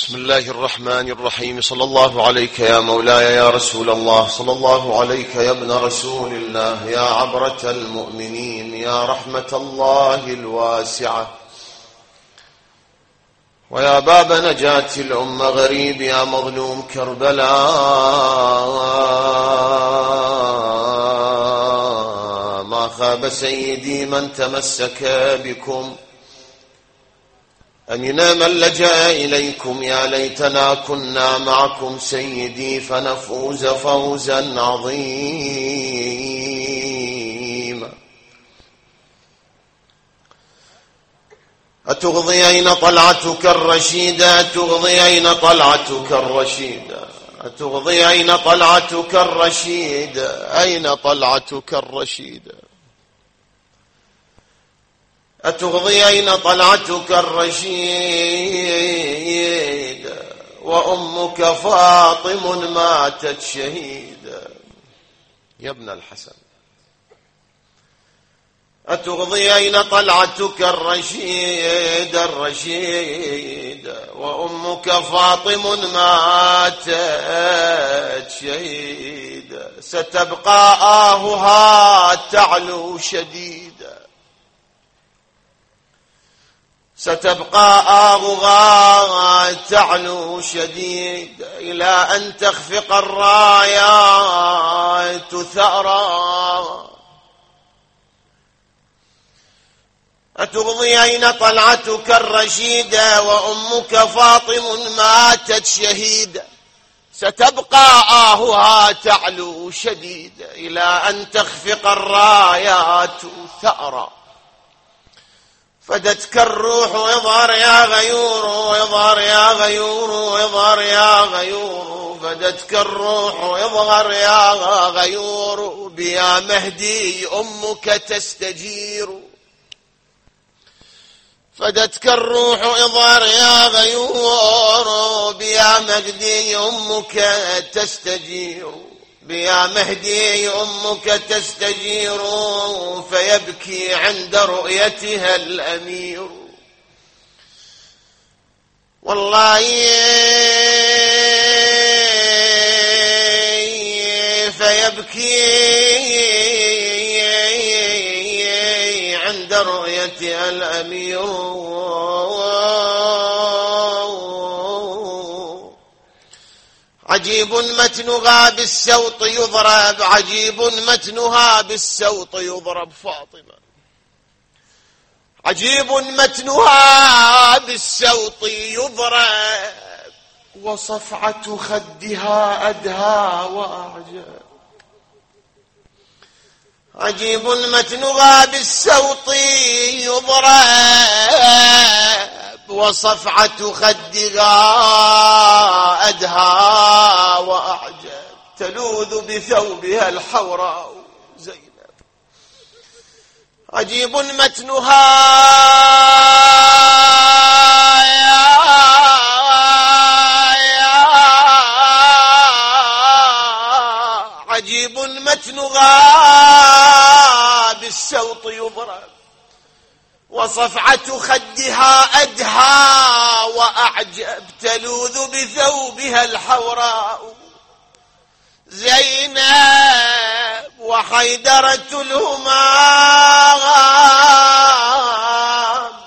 بسم الله الرحمن الرحيم. صلى الله عليك يا مولاي يا رسول الله، صلى الله عليك يا ابن رسول الله، يا عبرة المؤمنين، يا رحمة الله الواسعة، ويا باب نجاة الأمة غريب، يا مظلوم كربلاء. ما خاب سيدي من تمسك بكم، أمنا من لجأ إليكم، يا ليتنا كنا معكم سيدي فنفوز فوزا عظيما. أتغضي أين طلعتك الرشيدة، أتغضي أين طلعتك الرشيدة، أتغضي أين طلعتك الرشيدة، أين طلعتك الرشيدة، أتغضي أين طلعتك الرشيدة، وأمك فاطم ماتت شهيدة. يا ابن الحسن، أتغضي أين طلعتك الرشيدة الرشيدة، وأمك فاطم ماتت شهيدة. ستبقى آهها تعلو شديدة، ستبقى آهها تعلو شديد، إلى أن تخفق الرايات ثأرا. أتغضي أين طلعتك الرشيدة، وأمك فاطم ماتت شهيدة. ستبقى آهها تعلو شديد، إلى أن تخفق الرايات ثأرا. فدتك الروح اظهر يا غيور، اظهر يا غيور، اظهر يا غيور. فدتك الروح اظهر يا غيور، بيا مهدي أمك تستجير. فدتك الروح اظهر يا غيور، بيا مهدي أمك تستجير. بيا مهدي أمك تستجير، فيبكي عند رؤيتها الأمير. والله فيبكي عند رؤيتها الأمير. عجيب متنها بالسوط يضرب، عجيب متنها بالسوط يضرب فاطمة. عجيب متنها بالسوط يضرب، وصفعة خدها أدهى وأعجب. عجيب متنها بالسوط يضرب، وصفعة خدها أدهى وأعجب. تلوذ بثوبها الحوراء زينب. عجيب متنها عجيب متنها بالسوط يضرب، وصفعة خدها أدهى وأعجب. تلوذ بثوبها الحوراء زينب، وحيدرة الهمام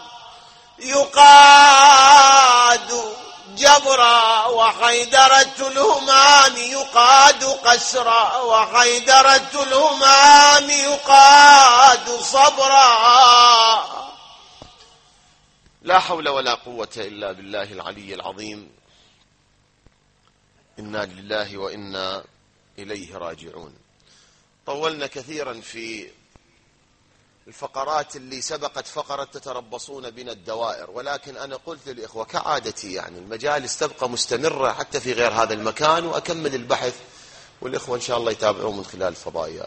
يقاد جبرا، وحيدرة الهمام يقاد قسرا، وحيدرة الهمام يقاد صبرا. لا حول ولا قوة إلا بالله العلي العظيم. إنا لله وإنا إليه راجعون. طولنا كثيرا في الفقرات اللي سبقت فقرة تتربصون بنا الدوائر، ولكن أنا قلت للإخوة كعادتي يعني المجالس تبقى مستمرة حتى في غير هذا المكان، وأكمل البحث والإخوة إن شاء الله يتابعون من خلال الفضائيات.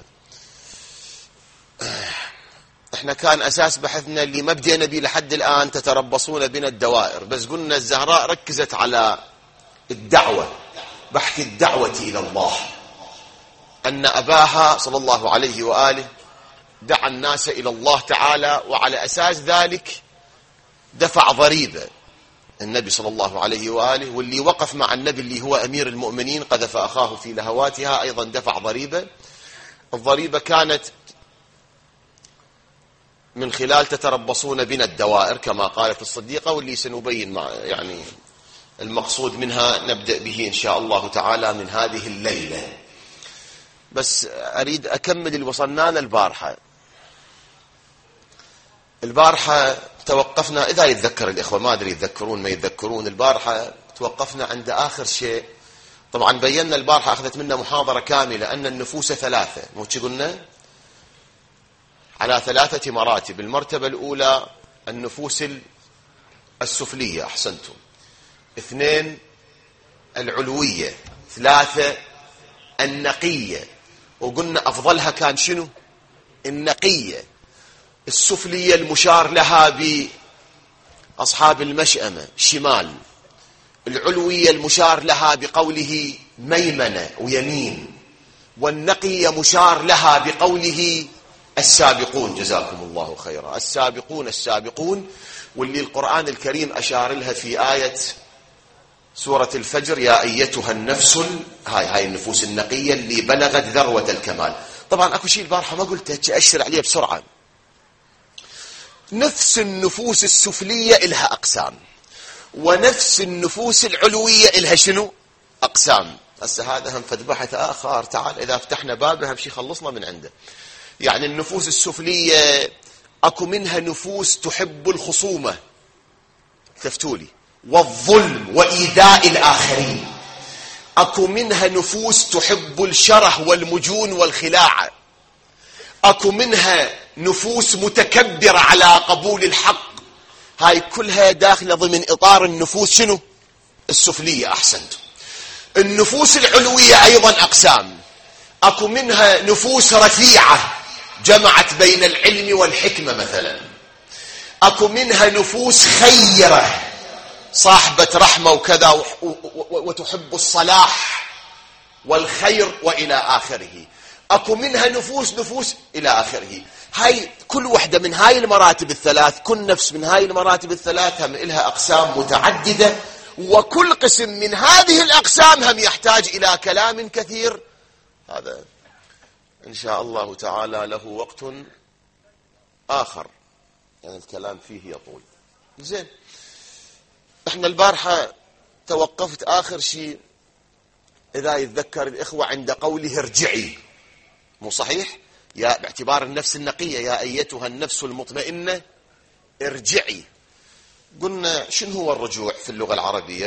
احنا كان أساس بحثنا اللي ما بدينا به لحد الآن تتربصون بنا الدوائر، بس قلنا الزهراء ركزت على الدعوة، بحث الدعوة إلى الله، أن أباها صلى الله عليه وآله دعا الناس إلى الله تعالى، وعلى أساس ذلك دفع ضريبة النبي صلى الله عليه وآله، واللي وقف مع النبي اللي هو أمير المؤمنين قذف أخاه في لهواتها أيضا دفع ضريبة. الضريبة كانت من خلال تتربصون بنا الدوائر كما قالت الصديقة، واللي سنبين يعني المقصود منها نبدأ به إن شاء الله تعالى من هذه الليلة. بس أريد أكمل اللي وصلنا له البارحة توقفنا، إذا يتذكر الإخوة، ما أدري يتذكرون ما يتذكرون، البارحة توقفنا عند آخر شيء. طبعا بينا البارحة، أخذت منا محاضرة كاملة أن النفوس ثلاثة، مو قلنا على 3 مراتب. المرتبة الأولى النفوس السفلية، أحسنتم، 2 العلوية، 3 النقية. وقلنا أفضلها كان شنو؟ النقية. السفلية المشار لها بأصحاب المشأمة شمال، العلوية المشار لها بقوله ميمنة ويمين، والنقية مشار لها بقوله السابقون. جزاكم الله خيرا. السابقون واللي القرآن الكريم أشار لها في آية سورة الفجر: يا أيتها النفس، هاي النفوس النقية اللي بلغت ذروة الكمال. طبعا أكو شيء البارحة ما قلته، أشر عليه بسرعة. نفس النفوس السفلية إلها أقسام، ونفس النفوس العلوية إلها شنو؟ أقسام. هسه هذا هم فد بحث آخر، تعال إذا فتحنا بابها بشي خلصنا من عنده. يعني النفوس السفلية أكو منها نفوس تحب الخصومة، تفتولي، والظلم وإيذاء الآخرين. أكو منها نفوس تحب الشره والمجون والخلاعة. أكو منها نفوس متكبرة على قبول الحق. هاي كلها داخلة ضمن إطار النفوس شنو؟ السفلية. أحسنتم. النفوس العلوية أيضا أقسام. أكو منها نفوس رفيعة جمعت بين العلم والحكمة مثلا. أكو منها نفوس خيرة صاحبة رحمة وكذا وتحب الصلاح والخير وإلى آخره. أكو منها نفوس إلى آخره. هاي كل وحدة من هاي المراتب الثلاث، كل نفس من هاي المراتب الثلاث هم إلها أقسام متعددة، وكل قسم من هذه الأقسام هم يحتاج إلى كلام كثير. هذا إن شاء الله تعالى له وقت آخر، يعني الكلام فيه يطول. زين، احنا البارحة توقفت آخر شيء إذا يتذكر الإخوة عند قوله ارجعي، مو صحيح؟ يا باعتبار النفس النقية: يا أيتها النفس المطمئنة ارجعي. قلنا شنو هو الرجوع في اللغة العربية؟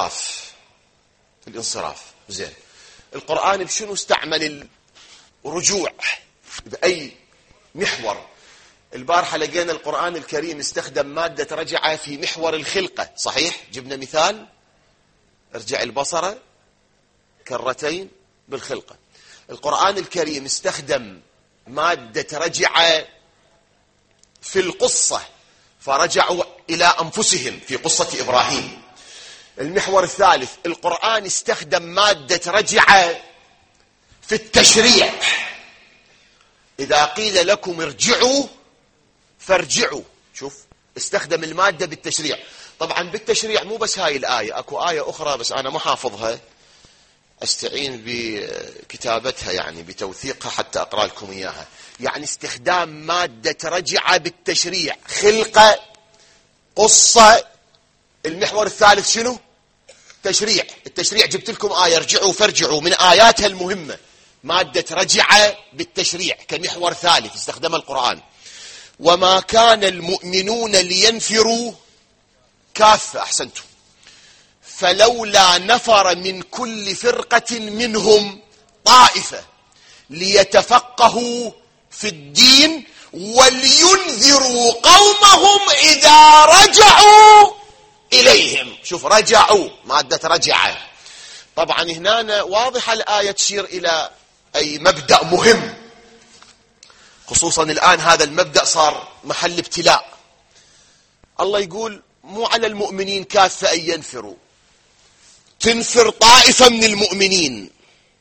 الانصراف. زين، القرآن بشنو استعمل الرجوع؟ بأي محور؟ البارحة لقينا القرآن الكريم استخدم مادة رجع في محور الخلقة، صحيح؟ جبنا مثال: ارجع البصر كرتين بالخلقة. القرآن الكريم استخدم مادة رجع في القصة، فرجعوا إلى أنفسهم في قصة إبراهيم. المحور الثالث، القرآن استخدم مادة رجع في التشريع. إذا قيل لكم ارجعوا فارجعوا. شوف، استخدم المادة بالتشريع. طبعا بالتشريع مو بس هاي الآية، أكو آية أخرى بس أنا ما حافظها، أستعين بكتابتها يعني بتوثيقها حتى أقرأ لكم إياها. يعني استخدام مادة رجع بالتشريع، خلقة، قصة. المحور الثالث شنو؟ تشريع. التشريع جبت لكم آية ارجعوا فارجعوا من آياتها المهمة، مادة رجع بالتشريع كمحور ثالث استخدم القرآن. وما كان المؤمنون لينفروا كافة، أحسنتم، فلولا نفر من كل فرقة منهم طائفة ليتفقهوا في الدين ولينذروا قومهم إذا رجعوا إليهم. شوف، رجعوا، مادة رجع. طبعا هنا واضحة الآية تشير إلى أي مبدأ مهم، خصوصا الآن هذا المبدأ صار محل ابتلاء. الله يقول مو على المؤمنين كافة أن ينفروا، تنفر طائفة من المؤمنين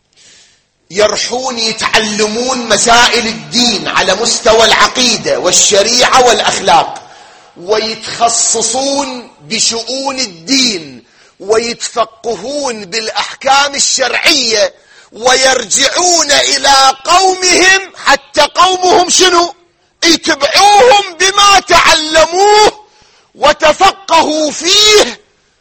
يرحون يتعلمون مسائل الدين على مستوى العقيدة والشريعة والأخلاق، ويتخصصون بشؤون الدين ويتفقهون بالأحكام الشرعية ويرجعون إلى قومهم حتى قومهم شنو؟ يتبعوهم بما تعلموه وتفقهوا فيه،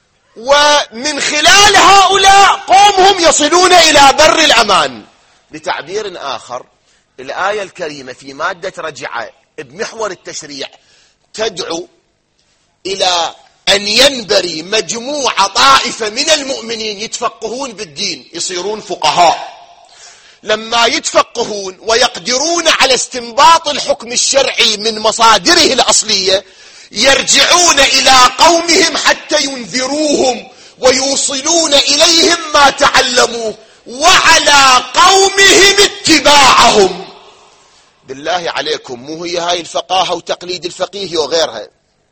ومن خلال هؤلاء قومهم يصلون إلى بر الأمان. بتعبير آخر، الآية الكريمة في مادة رجع بمحور التشريع تدعو إلى أن ينبري مجموعة طائفة من المؤمنين يتفقهون بالدين، يصيرون فقهاء. لما يتفقهون ويقدرون على استنباط الحكم الشرعي من مصادره الأصلية، يرجعون إلى قومهم حتى ينذروهم ويوصلون إليهم ما تعلموه، وعلى قومهم اتباعهم. بالله عليكم، مو هي هاي الفقاهة وتقليد الفقيه وغيرها؟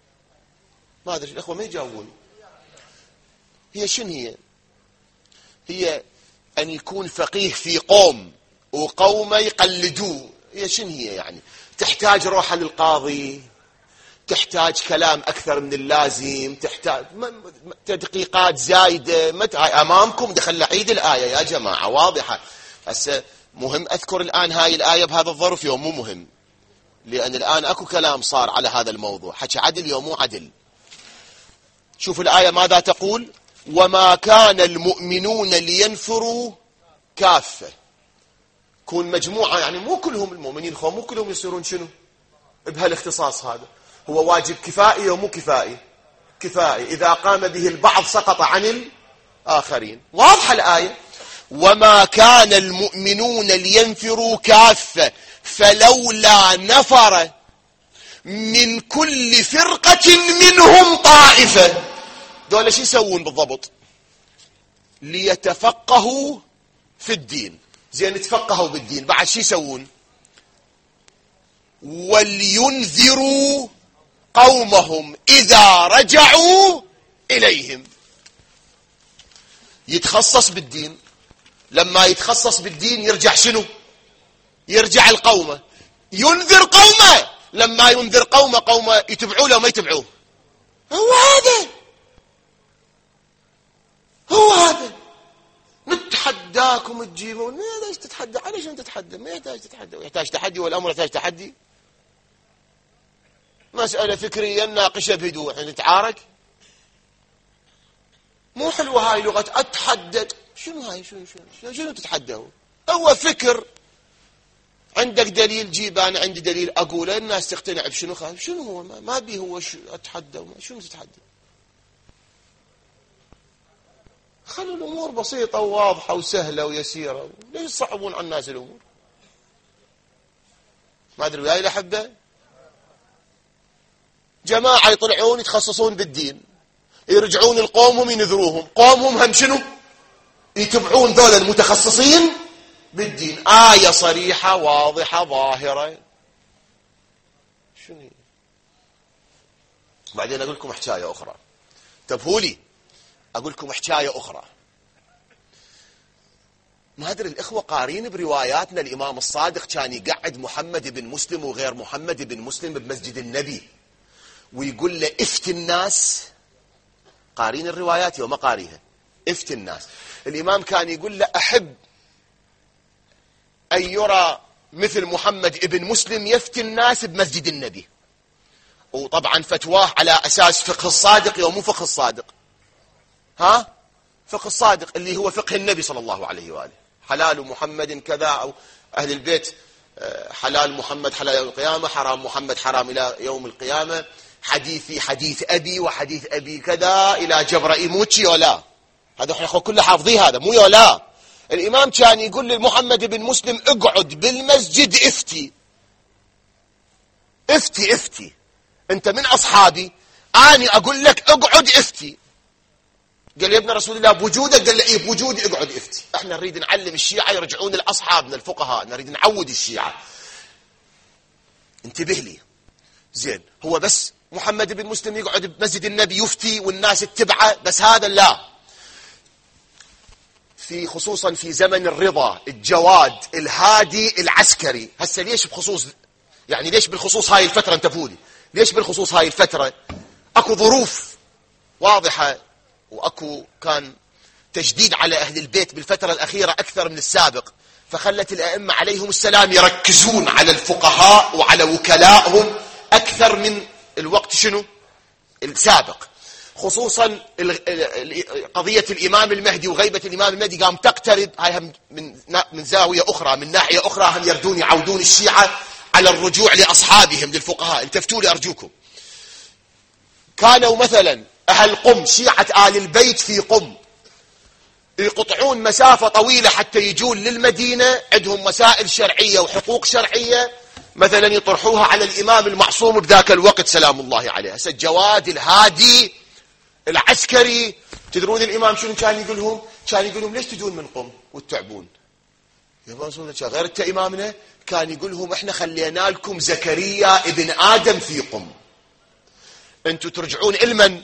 ما أدري الأخوة ما يجاوبون. هي شن هي أن يكون فقيه في قوم وقوم يقلدوه. هي شن هي يعني؟ تحتاج روحة للقاضي، تحتاج كلام أكثر من اللازم، تحتاج تدقيقات زايدة. أمامكم دخل عيد الآية يا جماعة واضحة. هسه مهم أذكر الآن هاي الآية بهذا الظرف يوم مو مهم، لأن الآن أكو كلام صار على هذا الموضوع، حكي عدل يوم مو عدل. شوفوا الآية ماذا تقول: وما كان المؤمنون لينفروا كافة. كون مجموعة، يعني مو كلهم المؤمنين مو كلهم يصيرون شنو بهالاختصاص هذا. هو واجب كفائي ومو كفائي؟ كفائي. إذا قام به البعض سقط عن الآخرين. واضحة الآية: وما كان المؤمنون لينفروا كافة فلولا نفر من كل فرقة منهم طائفة. دول شو يسوون بالضبط؟ ليتفقهوا في الدين. زين، تفقهوا بالدين، بعد شو يسوون؟ ولينذروا قومهم إذا رجعوا إليهم. يتخصص بالدين. لما يتخصص بالدين يرجع شنو؟ يرجع القومة، ينذر قومه. لما ينذر قومه يتبعوه لو ما يتبعوه. هو هذا نتحداكم تجيبون. ما يحتاج تتحدى. عليش تتحدى؟ ما يحتاج تتحدى. يحتاج تحدي، والأمر يحتاج تحدي. مسألة فكرية ناقشة بهدوء. احنا نتعارك؟ مو حلوة هاي لغة أتحدد. شنو هاي؟ شنو تتحدوا؟ هو فكر. عندك دليل جيب، أنا عندي دليل أقوله، الناس تقتنع بشنو. شنو هو؟ ما بيه هو أتحدى. شنو تتحدى؟ خلوا الأمور بسيطة وواضحة وسهلة ويسيرة. ليش يصعبون على الناس الأمور؟ ما أدري وياي الأحبة. جماعة يطلعون يتخصصون بالدين، يرجعون لقومهم ينذروهم. قومهم هم شنو؟ يتبعون ذولا المتخصصين بالدين. آية صريحة واضحة ظاهرة. شنو هي؟ بعدين أقول لكم حكاية أخرى. انتبهوا لي، أقول لكم حكاية أخرى. ما أدري الإخوة قارين برواياتنا الإمام الصادق كان يقعد محمد بن مسلم وغير محمد بن مسلم بمسجد النبي ويقول له افتي الناس. قارين الروايات وما قاريها؟ افتي الناس. الإمام كان يقول له أحب أن يرى مثل محمد بن مسلم يفتي الناس بمسجد النبي. وطبعا فتواه على أساس فقه الصادق ومو فقه الصادق. فقه الصادق اللي هو فقه النبي صلى الله عليه وآله. حلال محمد كذا، أو أهل البيت حلال محمد حلال يوم القيامة، حرام محمد حرام إلى يوم القيامة، حديثي حديث أبي وحديث أبي كذا إلى جبرائيل. موتشي ولا هذا احنا كله حافظين هذا، مو ولا. الإمام كان يقول لمحمد بن مسلم اقعد بالمسجد افتي افتي افتي. انت من أصحابي، أنا أقول لك اقعد افتي. قال لي يا ابن رسول الله بوجودك؟ قال لي ايه بوجودي اقعد افتي. احنا نريد نعلم الشيعة يرجعون لأصحابنا الفقهاء، نريد نعود الشيعة. انتبه لي زين. هو بس محمد بن مسلم يقعد بمسجد النبي يفتي والناس تتبعه بس؟ هذا لا. في خصوصا في زمن الرضا الجواد الهادي العسكري. هسه ليش بخصوص، يعني ليش بالخصوص هاي الفترة؟ انتبهوا لي، ليش بالخصوص هاي الفترة؟ اكو ظروف واضحة، وأكو كان تجديد على أهل البيت بالفترة الأخيرة أكثر من السابق، فخلت الأئمة عليهم السلام يركزون على الفقهاء وعلى وكلائهم أكثر من الوقت شنو السابق. خصوصا قضية الإمام المهدي وغيبة الإمام المهدي قام تقترب، هاي من زاوية أخرى، من ناحية أخرى هم يردون يعودون الشيعة على الرجوع لأصحابهم للفقهاء. التفتوا لي أرجوكم. كانوا مثلا أهل قم، شيعة آل البيت في قم، يقطعون مسافة طويلة حتى يجون للمدينة، عندهم مسائل شرعية وحقوق شرعية مثلا يطرحوها على الإمام المعصوم بذاك الوقت سلام الله عليه، هسه الجواد الهادي العسكري. تدرون الإمام شنو كان يقول لهم؟ كان يقول لهم ليش تجون من قم وتتعبون؟ يا غير انت إمامنا كان يقول لهم احنا خلينا لكم زكريا ابن آدم في قم، انتوا ترجعون إلمن؟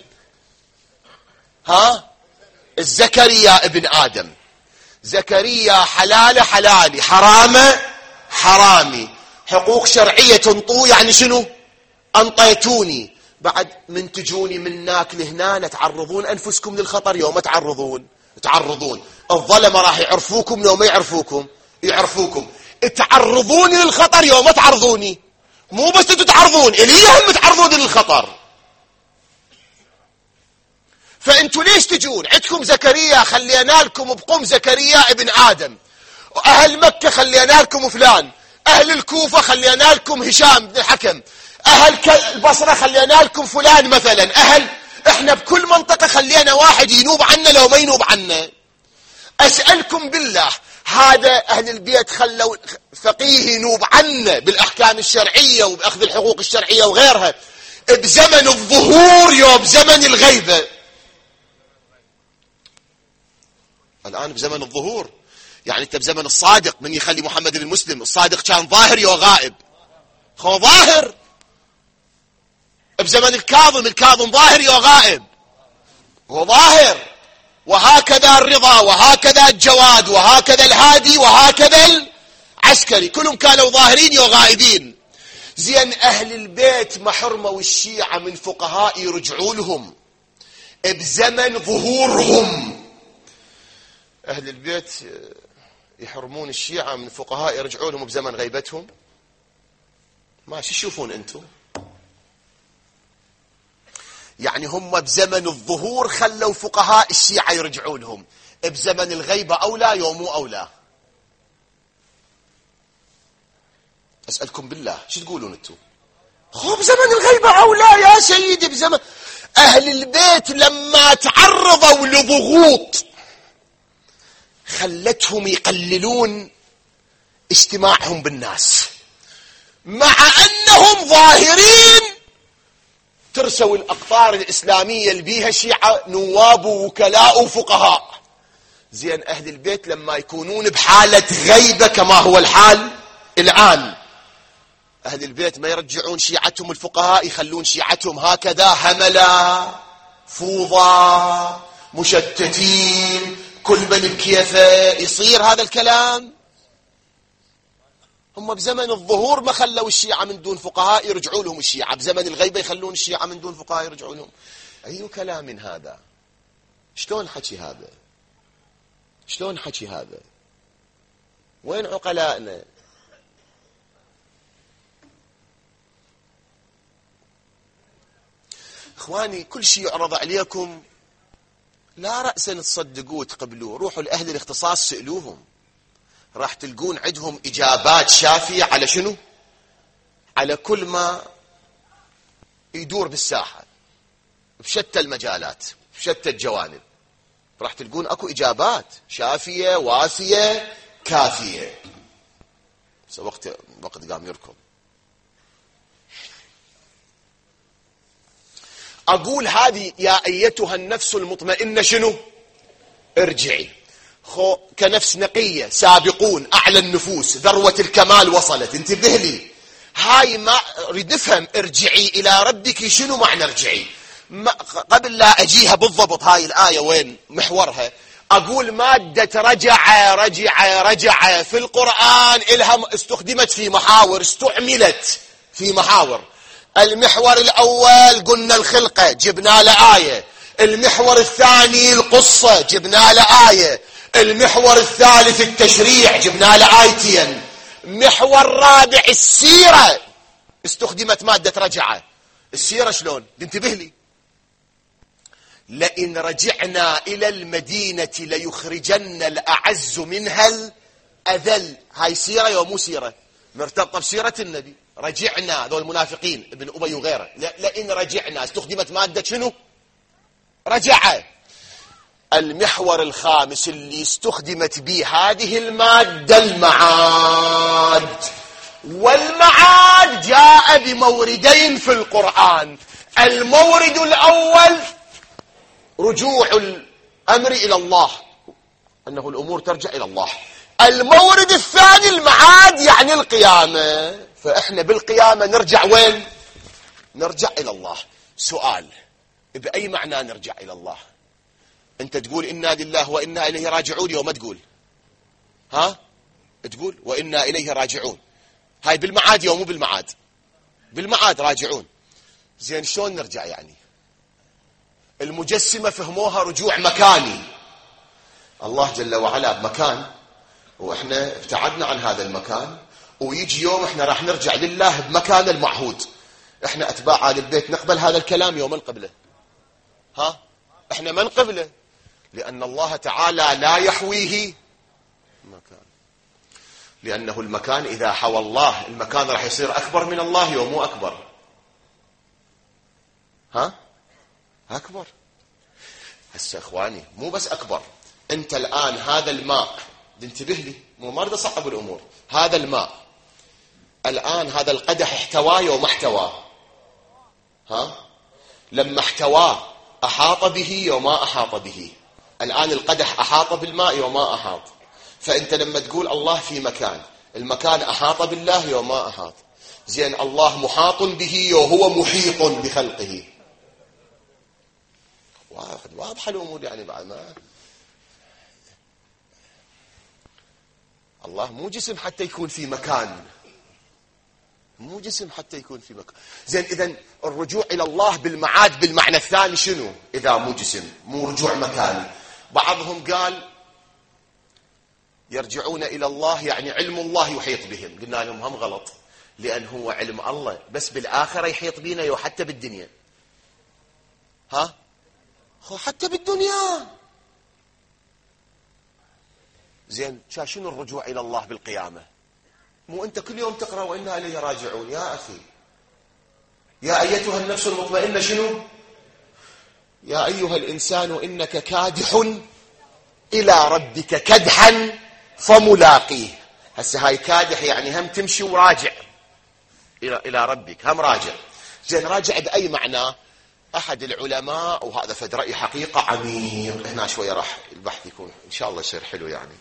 الزكريا ابن آدم. زكريا حلالة حلالي، حرامة حرامي، حقوق شرعية تنطوا يعني شنو؟ أنطيتوني. بعد من تجوني من هناك لهنا تعرضون أنفسكم للخطر. يوم تعرضون الظلمة راح يعرفوكم، يوم ما يعرفوكم يعرفوكم. تعرضوني للخطر يوم ما تعرضوني، مو بس انتوا تعرضون إلي، هم تعرضون للخطر. فانتوا ليش تجون؟ عندكم زكريا خلينا لكم بقوم زكريا ابن آدم، أهل مكة خلينا لكم فلان، أهل الكوفة خلينا لكم هشام بن الحكم، أهل البصرة خلينا لكم فلان مثلا، احنا بكل منطقة خلينا واحد ينوب عنا لو ما ينوب عنا. أسألكم بالله، هذا أهل البيت خلوا فقيه ينوب عنا بالأحكام الشرعية وبأخذ الحقوق الشرعية وغيرها بزمن الظهور يوم زمن الغيبة. الآن بزمن الظهور، يعني انت بزمن الصادق من يخلي محمد المسلم، الصادق كان ظاهر يا غائب، هو ظاهر. بزمن الكاظم ظاهر يا غائب، هو ظاهر. وهكذا الرضا، وهكذا الجواد، وهكذا الهادي، وهكذا العسكري، كلهم كانوا ظاهرين يا غائبين. زين أهل البيت ما حرموا الشيعة من فقهاء يرجعوا لهم بزمن ظهورهم. أهل البيت يحرمون الشيعة من فقهاء يرجعوا لهم بزمن غيبتهم؟ ما شو تشوفون أنتم؟ يعني هم بزمن الظهور خلوا فقهاء الشيعة يرجعوا لهم، بزمن الغيبة أولى يوم أولى؟ أسألكم بالله شو تقولون أنتم؟ هو بزمن الغيبة أولى يا سيدي. بزمن أهل البيت لما تعرضوا لضغوط خلتهم يقللون اجتماعهم بالناس، مع أنهم ظاهرين. ترسوا الأقطار الإسلامية اللي بيها شيعة نواب ووكلاء وفقهاء. زين أهل البيت لما يكونون بحالة غيبة كما هو الحال الآن، أهل البيت ما يرجعون شيعتهم الفقهاء، يخلون شيعتهم هكذا هملا فوضى مشتتين كل من بكيفه. يصير هذا الكلام؟ هم بزمن الظهور ما خلوا الشيعة من دون فقهاء يرجعوا لهم الشيعة، بزمن الغيبة يخلون الشيعة من دون فقهاء يرجعوا لهم. أي كلام هذا؟ شلون حكي هذا؟ شلون حكي هذا؟ وين عقلائنا؟ إخواني كل شيء يعرض عليكم لا رأسا تصدقوه تقبلوه. روحوا لأهل الاختصاص سألوهم، راح تلقون عندهم إجابات شافية على شنو؟ على كل ما يدور بالساحة بشتى المجالات بشتى الجوانب. راح تلقون أكو إجابات شافية وافية كافية. وقت قام يركض. أقول هذه يا أيتها النفس المطمئنة شنو؟ ارجعي. كنفس نقية، سابقون أعلى النفوس، ذروة الكمال وصلت. انتبه لي، هاي ما أريد أفهم. ارجعي إلى ربك، شنو معنى ارجعي؟ قبل لا أجيها بالضبط هاي الآية وين محورها، أقول مادة رجع في القرآن إلها استخدمت في محاور، استعملت في محاور. المحور الأول قلنا الخلقة، جبنا له آية. المحور الثاني القصة، جبنا له آية. المحور الثالث التشريع، جبنا له آيتين. محور رابع السيرة، استخدمت مادة رجعة. السيرة شلون؟ انتبه لي. لئن رجعنا إلى المدينة ليخرجن الأعز منها الأذل. هاي سيرة يا مو سيرة؟ مرتبطة بسيرة النبي. رجعنا ذو المنافقين ابن أبي وغيره، لئن رجعنا استخدمت مادة شنو؟ رجعة. المحور الخامس اللي استخدمت به هذه المادة المعاد، والمعاد جاء بموردين في القرآن. المورد الأول رجوع الأمر إلى الله، أنه الأمور ترجع إلى الله. المورد الثاني المعاد، يعني القيامة. فإحنا بالقيامة نرجع وين؟ نرجع إلى الله. سؤال، بأي معنى نرجع إلى الله؟ أنت تقول إنا لله وإنا إليه راجعون يوم ما تقول؟ ها؟ تقول وإنا إليه راجعون. هاي بالمعاد يوم مو بالمعاد؟ بالمعاد راجعون. زين شلون نرجع يعني؟ المجسمة فهموها رجوع مكاني. الله جل وعلا بمكان وإحنا ابتعدنا عن هذا المكان، ويجي يوم إحنا راح نرجع لله بمكان المعهود. إحنا أتباع آل البيت نقبل هذا الكلام يوم نقبله؟ ها؟ إحنا ما نقبله، لأن الله تعالى لا يحويه مكان، لأنه المكان إذا حوى الله المكان راح يصير أكبر من الله يوم مو أكبر؟ ها؟ أكبر. هسه إخواني مو بس أكبر، أنت الآن هذا الماء، انتبه لي، مو مرضى صعب الأمور. هذا الماء الآن هذا القدح احتواه يوم احتواه؟ ها؟ لما احتواه أحاط به يوم ما أحاط به. الآن القدح أحاط بالماء يوم ما أحاط. فأنت لما تقول الله في مكان، المكان أحاط بالله يوم ما أحاط. زين الله محاط به وهو محيط بخلقه. واضحة الأمور يعني بعد ما الله مو جسم حتى يكون في مكان، مو جسم حتى يكون في مكان. زين إذن الرجوع إلى الله بالمعاد بالمعنى الثاني شنو؟ إذا مو جسم مو رجوع مكاني. بعضهم قال يرجعون إلى الله يعني علم الله يحيط بهم. قلنا لهم هم غلط، لأن هو علم الله بس بالآخرة يحيط بينا وحتى بالدنيا. ها؟ حتى بالدنيا. زين شنو الرجوع إلى الله بالقيامة؟ مو أنت كل يوم تقرأ وإنا إليه راجعون يا أخي؟ يا أيتها النفس المطمئنة شنو؟ يا أيها الإنسان إنك كادح إلى ربك كدحا فملاقيه. هسه هاي كادح يعني هم تمشي وراجع إلى ربك، هم راجع. زين راجع بأي معنى؟ أحد العلماء، وهذا فد رأي حقيقة عميق، هنا شوية راح البحث يكون إن شاء الله يصير حلو يعني.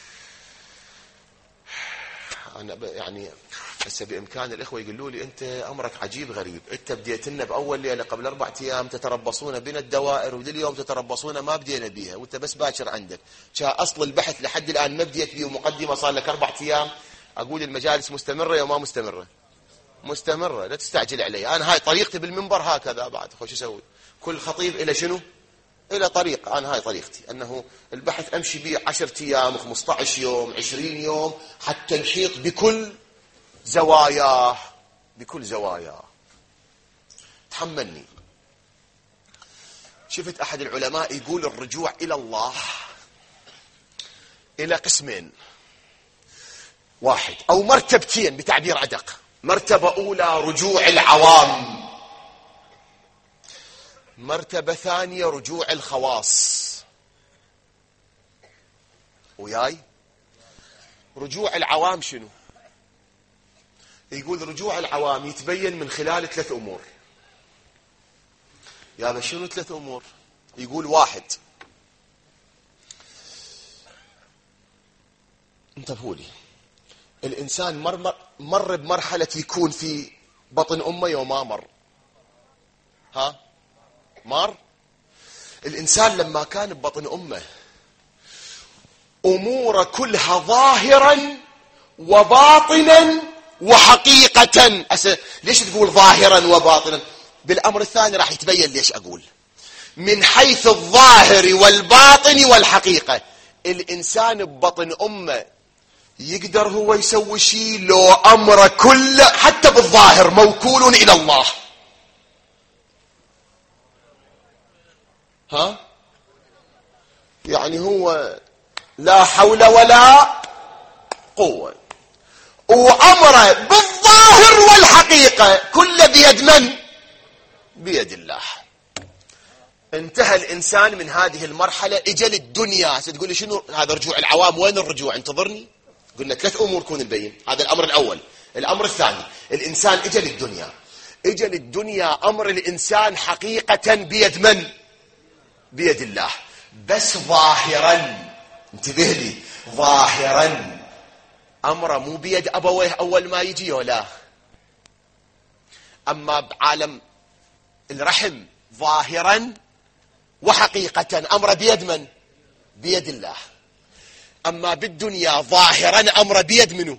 أنا يعني هسه بإمكان الإخوة يقولوا لي أنت أمرك عجيب غريب، أنت بديت لنا بأول ليلة قبل 4 أيام تتربصون بنا الدوائر، ولليوم تتربصون ما بدينا بيها، وأنت بس باكر عندك. أصل البحث لحد الآن ما بديت بيه، ومقدمة صار لك 4 أيام. أقول المجالس مستمرة وما مستمرة؟ مستمرة، لا تستعجل علي. أنا هاي طريقتي بالمنبر هكذا. بعد خوش أسوي؟ كل خطيب إلى شنو؟ إلى طريق. أنا هاي طريقتي، أنه البحث أمشي به 10 أيام 15 يوم 20 يوم حتى نحيط بكل زواياه، بكل زواياه. تحملني. شفت أحد العلماء يقول الرجوع إلى الله إلى قسمين، واحد أو مرتبتين بتعبير أدق. مرتبة أولى رجوع العوام، مرتبة ثانية رجوع الخواص. وياي رجوع العوام شنو؟ يقول رجوع العوام يتبين من خلال 3 أمور. يا شنو 3 أمور؟ يقول 1، انتبهوا لي، الإنسان مر بمرحلة يكون في بطن أمه يوم ما مر. ها؟ مر. الإنسان لما كان ببطن أمه أمور كلها ظاهرا وباطنا وحقيقة. ليش تقول ظاهرا وباطنا؟ بالأمر الثاني راح يتبين ليش أقول. من حيث الظاهر والباطن والحقيقة. الإنسان ببطن أمه يقدر هو يسوي شيء لو أمره كله حتى بالظاهر موكول إلى الله. ها؟ يعني هو لا حول ولا قوة، وأمره بالظاهر والحقيقة كله بيد من؟ بيد الله. انتهى الإنسان من هذه المرحلة، اجل الدنيا. ستقول لي شنو هذا رجوع العوام؟ وين الرجوع؟ انتظرني. قلنا 3 أمور كون نبين. هذا الأمر الأول. الأمر الثاني، الإنسان اجل الدنيا. اجل الدنيا أمر الإنسان حقيقة بيد من؟ بيد الله، بس ظاهرا. انتبه لي، ظاهرا أمره مو بيد أبويه أول ما يجي ولا. أما بعالم الرحم ظاهرا وحقيقة أمره بيد من؟ بيد الله. أما بالدنيا ظاهرا أمره بيد منه؟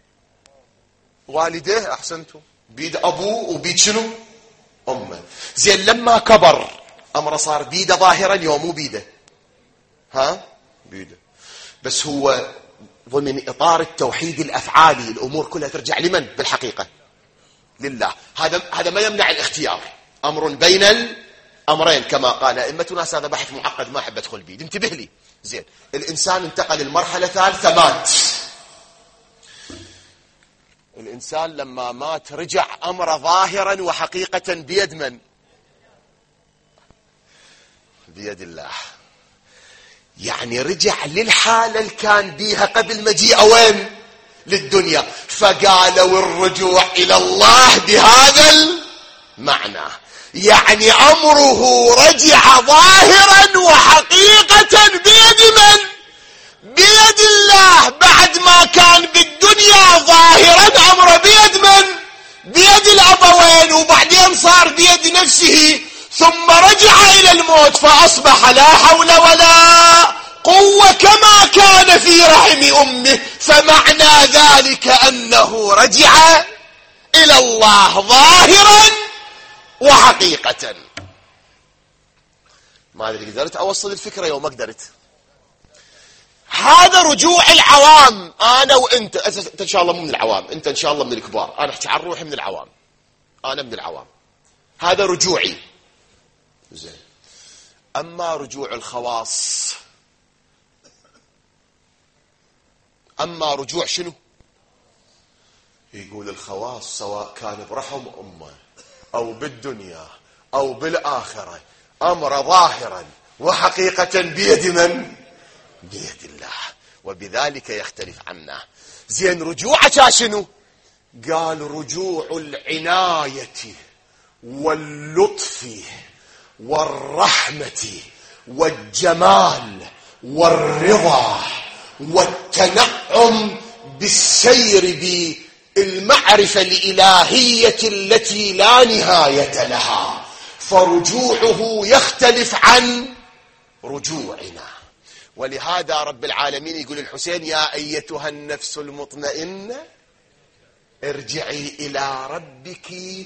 والديه. أحسنتم، بيد أبوه وبيد شنو؟ أمه. زين لما كبر أمره صار بيده ظاهرا يوم مو بيده؟ ها؟ بيده. بس هو ضمن إطار التوحيد الأفعالي الأمور كلها ترجع لمن بالحقيقة؟ لله. هذا ما يمنع الاختيار، أمر بين الأمرين كما قال أئمتنا. هذا بحث معقد ما أحب أدخل به، انتبه لي. زين، الإنسان انتقل للمرحلة ثالثة، مات. الإنسان لما مات رجع أمر ظاهرا وحقيقة بيد من؟ بيد الله. يعني رجع للحالة اللي كان بيها قبل مجيئه وين؟ للدنيا. فقالوا الرجوع إلى الله بهذا المعنى، يعني أمره رجع ظاهرا وحقيقة بيد من؟ بيد الله. بعد ما كان بالدنيا ظاهرا أمره بيد من؟ بيد الأبوين، وبعدين صار بيد نفسه، ثم رجع إلى الموت فأصبح لا حول ولا قوة كما كان في رحم أمه. فمعنى ذلك أنه رجع إلى الله ظاهرا وحقيقة. ما أدري قدرت أوصل الفكرة يوم ما قدرت. هذا رجوع العوام. أنا وأنت، أنت إن شاء الله مو من العوام، أنت إن شاء الله من الكبار، أنا أحكي عن روحي من العوام، أنا من العوام. هذا رجوعي. زين. أما رجوع الخواص، أما رجوع شنو؟ يقول الخواص سواء كان برحم أمه أو بالدنيا أو بالآخرة أمر ظاهرا وحقيقة بيد من؟ بيد الله، وبذلك يختلف عنا. زين، رجوعك شنو؟ قال رجوع العناية واللطف والرحمة والجمال والرضا والتنعم بالسير بالمعرفة الإلهية التي لا نهاية لها. فرجوعه يختلف عن رجوعنا. ولهذا رب العالمين يقول الحسين: يا أيتها النفس المطمئنة ارجعي إلى ربك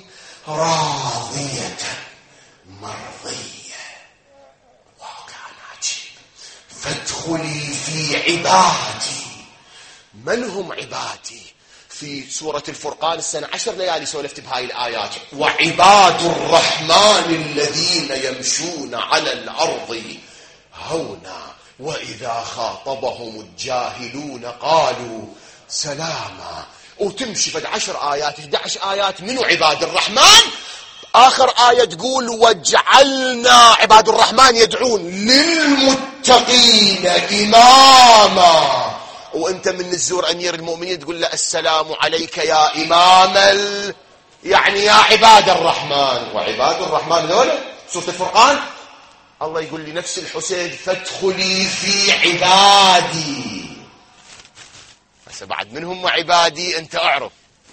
راضية مرضية. وكان عجيب. فادخلي في عبادي. من هم عبادي؟ في سورة الفرقان السنة 10 ليالي سولفت بهاي الآيات. وعباد الرحمن الذين يمشون على الأرض هونا وإذا خاطبهم الجاهلون قالوا سلاما. وتمشي فد 10 آيات 11 آيات منو عباد الرحمن. آخر آية تقول: وجعلنا عباد الرحمن يدعون للمتقين إماما. وانت من الزور أمير المؤمنين تقول له: السلام عليك يا إمام يعني يا عباد الرحمن. وعباد الرحمن ذولا سورة الفرقان. الله يقول لنفس الحسين: فادخلي في عبادي. بس بعد منهم عبادي انت اعرف.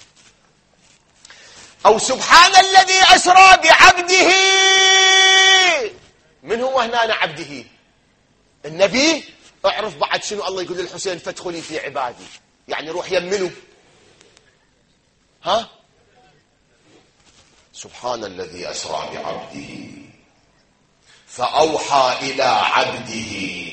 او سبحان الذي اسرى بعبده. من هو هنا عبده؟ النبي. اعرف بعد شنو الله يقول للحسين: فادخلي في عبادي، يعني روح يمنه. ها؟ سبحان الذي اسرى بعبده فأوحى إلى عبده.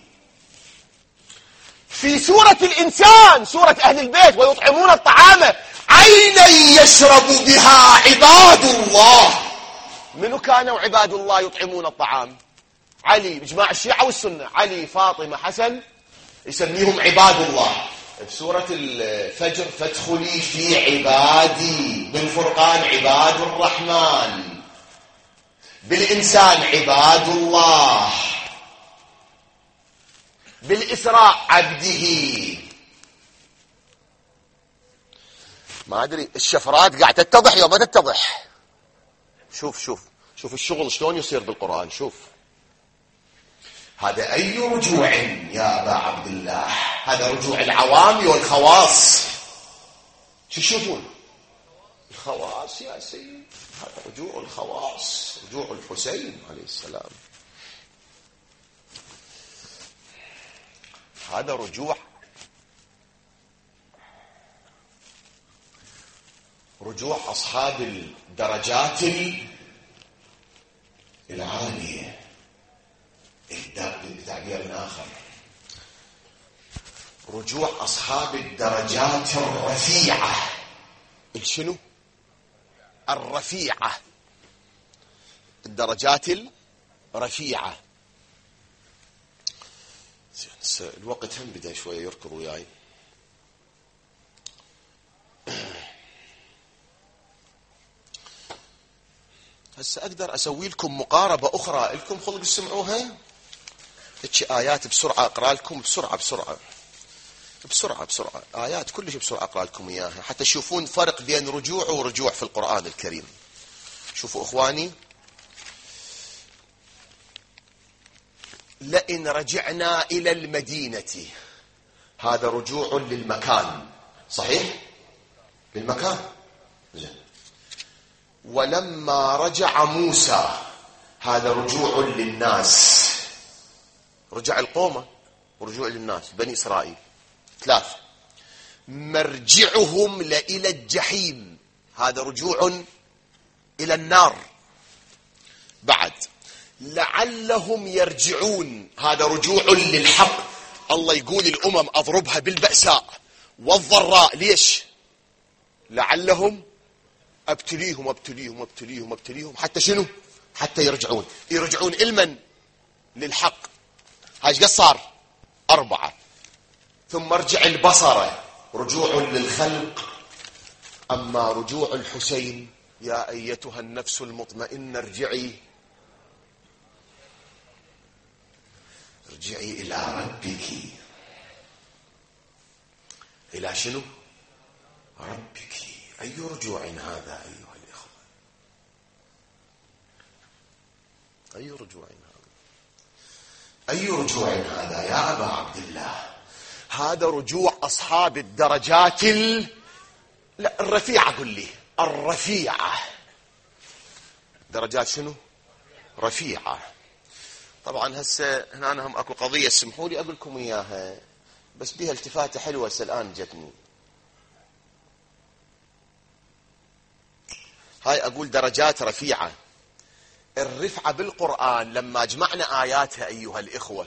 في سورة الإنسان، سورة أهل البيت، ويطعمون الطعام عينا يشرب بها عباد الله. منو كانوا عباد الله يطعمون الطعام؟ علي بإجماع الشيعة والسنة، علي فاطمة حسن يسميهم عباد الله. بسورة الفجر فادخلي في عبادي، بالفرقان عباد الرحمن، بالإنسان عباد الله، بالإسراء عبده. ما أدري الشفرات قاعد تتضح يوم ما تتضح. شوف الشغل شلون يصير بالقرآن. شوف هذا أي رجوع يا أبا عبد الله؟ هذا رجوع العوام والخواص. شو تشوفون؟ الخواص يا سيد، هذا رجوع الخواص، رجوع الحسين عليه السلام. هذا رجوع أصحاب الدرجات العالية. بتعبير آخر، رجوع أصحاب الدرجات الرفيعة. شنو؟ الرفيعة، الدرجات الرفيعة. الوقت هم بدأ شوية يركض وياي. هسه أقدر أسوي لكم مقاربة أخرى، لكم خلق تسمعوها. هيك آيات بسرعة أقرأ لكم بسرعة آيات كلش بسرعة أقرأ لكم إياها حتى تشوفون فرق بين رجوع ورجوع في القرآن الكريم. شوفوا إخواني، لئن رجعنا إلى المدينة، هذا رجوع للمكان، صحيح؟ للمكان. ولما رجع موسى، هذا رجوع للناس، رجع القومة ورجوع للناس بني إسرائيل. 3 مرجعهم لإلى الجحيم، هذا رجوع إلى النار. بعد لعلهم يرجعون، هذا رجوع للحق. الله يقول الأمم أضربها بالبأساء والضراء، ليش؟ لعلهم أبتليهم حتى شنو؟ حتى يرجعون إلمن؟ للحق. هاي قد صار 4. ثم ارجع البصر، رجوع للخلق. أما رجوع الحسين، يا أيتها النفس المطمئنة ارجعي إلى ربك. إلى شنو؟ ربك. أي رجوع هذا أيها الإخوة؟ أي رجوع هذا يا أبا عبد الله؟ هذا رجوع أصحاب الدرجات لا الرفيعة. قل لي الرفيعة، درجات شنو؟ رفيعة. طبعا هسه هنا هم اكو قضية، اسمحوا لي اقول لكم اياها، بس بها التفاتة حلوة هسه الان جتني. هاي اقول درجات رفيعة. الرفعة بالقرآن لما جمعنا آياتها أيها الإخوة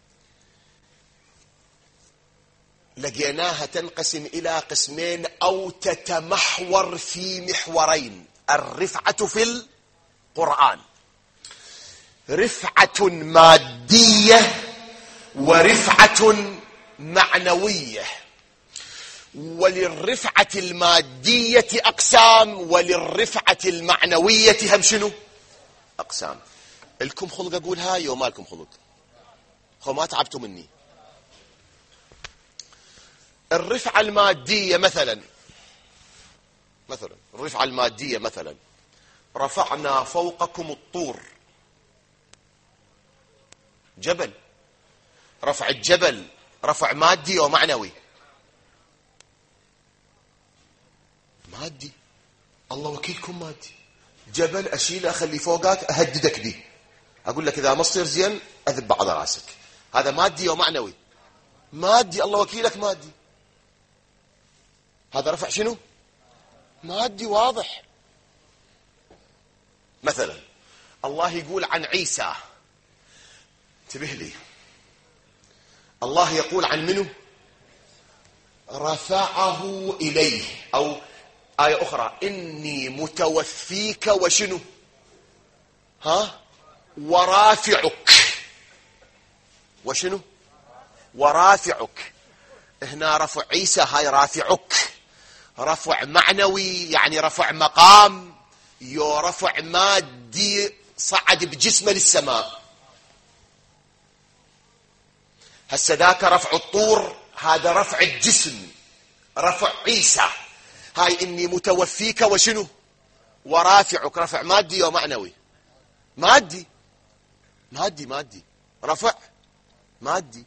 لقيناها تنقسم إلى قسمين أو تتمحور في محورين. الرفعة في القرآن رفعة مادية ورفعة معنوية. وللرفعة المادية أقسام، وللرفعة المعنوية هم شنو؟ أقسام. لكم خلق أقول هاي وما لكم خلق؟ خو ما تعبتوا مني. الرفعة المادية مثلا الرفعة المادية مثلا رفعنا فوقكم الطور، جبل. رفع الجبل رفع مادي ومعنوي. مادي، الله وكيلكم مادي. جبل أشيله أخليه فوقك أهددك به، أقول لك إذا ما تصير زين أذب على راسك. هذا مادي ومعنوي. مادي، الله وكيلك مادي. هذا رفع شنو؟ مادي واضح. مثلا الله يقول عن عيسى انتبه لي، الله يقول عن منه؟ رفعه إليه. أو آية أخرى إني متوفيك وشنو ورافعك. وشنو؟ ورافعك. هنا رفع عيسى، هاي رافعك، رفع معنوي يعني رفع مقام، رفع مادي صعد بجسمه للسماء. هسه ذاك رفع الطور، هذا رفع الجسم، رفع عيسى. هاي إني متوفيك وشنو ورافعك، رفع مادي ومعنوي. مادي مادي مادي، رفع مادي.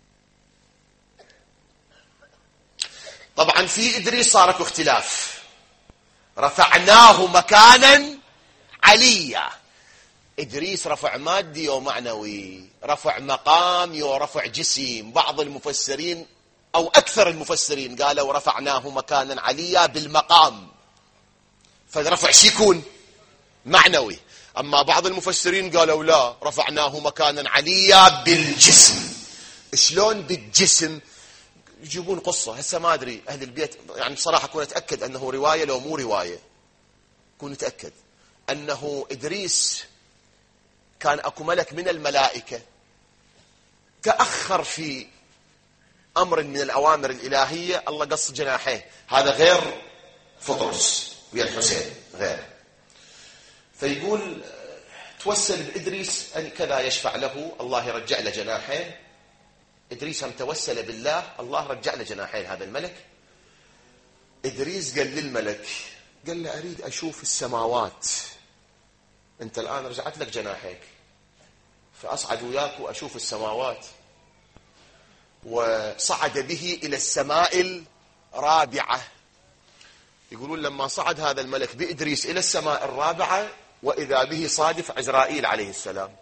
طبعا في إدريس صار اكو اختلاف، رفعناه مكانا عليا. إدريس رفع مادي ومعنوي، رفع مقام ورفع جسم. بعض المفسرين أو أكثر المفسرين قالوا رفعناه مكانا عليا بالمقام، فالرفع شيكون معنوي. أما بعض المفسرين قالوا لا، رفعناه مكانا عليا بالجسم. شلون بالجسم؟ يجيبون قصة. هسه ما أدري أهل البيت، يعني بصراحة كنت أتأكد أنه رواية لو مو رواية، كنت أتأكد أنه إدريس كان أكو ملك من الملائكة تأخر في أمر من الأوامر الإلهية، الله قص جناحيه. هذا غير فطرس ويا الحسين غير. فيقول توسل بإدريس أن كذا يشفع له، الله يرجع له جناحيه. إدريس هم توسل بالله، الله رجع له جناحين هذا الملك. إدريس قال للملك، قال له أريد أشوف السماوات، أنت الآن رجعت لك جناحيك، فأصعد وياك وأشوف السماوات. وصعد به إلى السماء الرابعة. يقولون لما صعد هذا الملك بإدريس إلى السماء الرابعة، وإذا به صادف عزرائيل عليه السلام.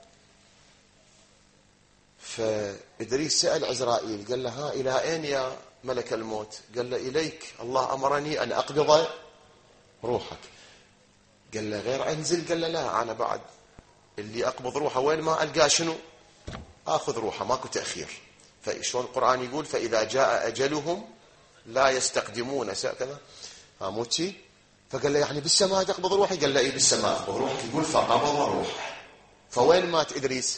فإدريس سأل عزرائيل، قال له ها إلى أين يا ملك الموت؟ قال له إليك، الله أمرني أن أقبض روحك. قال له غير أنزل؟ قال له لا، أنا بعد اللي أقبض روحه وين ما ألقى شنو أخذ روحه، ماكو تأخير. فشلون القرآن يقول فإذا جاء أجلهم لا يستقدمون كذا موتي. فقال له يعني بالسماء تقبض روحي؟ قال له إيه بالسماء تقبض روحك. يقول فقبض روحه. فوين مات إدريس؟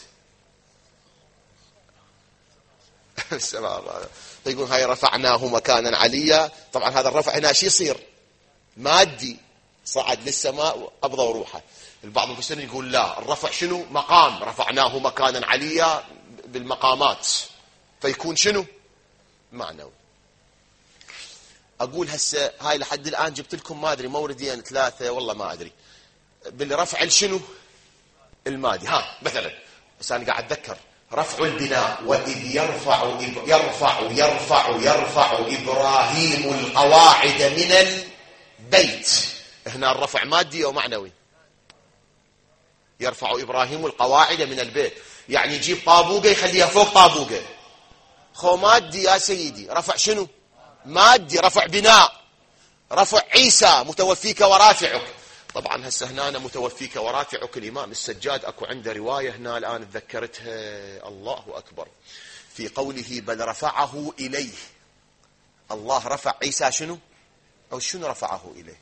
السماء. فيقول هاي رفعناه مكانا عليا. طبعا هذا الرفع هنا شي يصير مادي، صعد للسماء وأبضوا روحه. البعض المفسرين يقول لا، الرفع شنو مقام، رفعناه مكانا عليا بالمقامات، فيكون شنو معنوي. أقول هسه هاي لحد الآن جبت لكم ما أدري موردين 3 والله ما أدري بالرفع الشنو المادي. مثلا بس أنا قاعد أتذكر رفع البناء، وإذ يرفع إبراهيم القواعد من البيت. هنا الرفع مادي ومعنوي. يرفع إبراهيم القواعد من البيت، يعني يجيب طابوقة يخليها فوق طابوقة. خو مادي يا سيدي، رفع شنو مادي، رفع بناء، رفع عيسى متوفيك ورافعك. طبعا هسه هنا أنا متوفيك ورافعك. الإمام السجاد أكو عنده رواية هنا الآن تذكرتها، الله أكبر، في قوله بل رفعه إليه. الله رفع عيسى شنو أو شنو رفعه إليه؟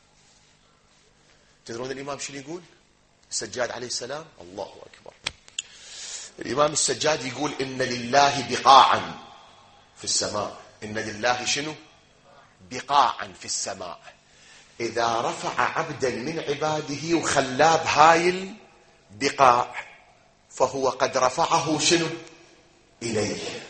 تدرون الإمام شنو يقول السجاد عليه السلام؟ الله أكبر. الإمام السجاد يقول إن لله بقاعا في السماء. إن لله شنو بقاعا في السماء. إذا رفع عبدا من عباده وخلاه بهاي البقاع، فهو قد رفعه شنو إليه.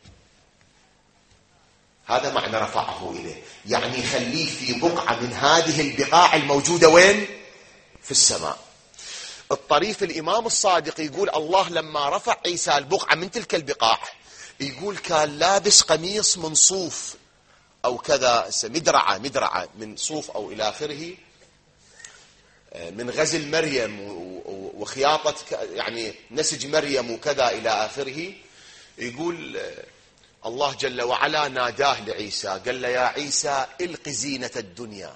هذا معنى رفعه إليه، يعني يخليه في بقعة من هذه البقاع الموجودة وين في السماء. الطريف الإمام الصادق يقول الله لما رفع عيسى البقعة من تلك البقاع، يقول كان لابس قميص من صوف أو كذا، مدرعة من صوف أو إلى آخره، من غزل مريم وخياطة يعني نسج مريم وكذا إلى آخره. يقول الله جل وعلا ناداه لعيسى، قال له يا عيسى الق زينة الدنيا،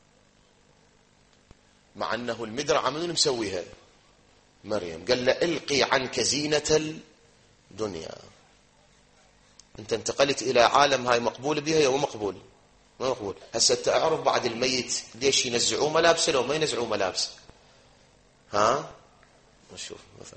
مع أنه المدرعة من مسويها مريم. قال له القي عنك زينة دنيا. انت انتقلت الى عالم هاي مقبول بها يا مو مقبول؟ ما مقبول. هسه تعرف بعد الميت ليش ينزعوه ملابسه لو ما ينزعوه ملابسه؟ ها نشوف مثلا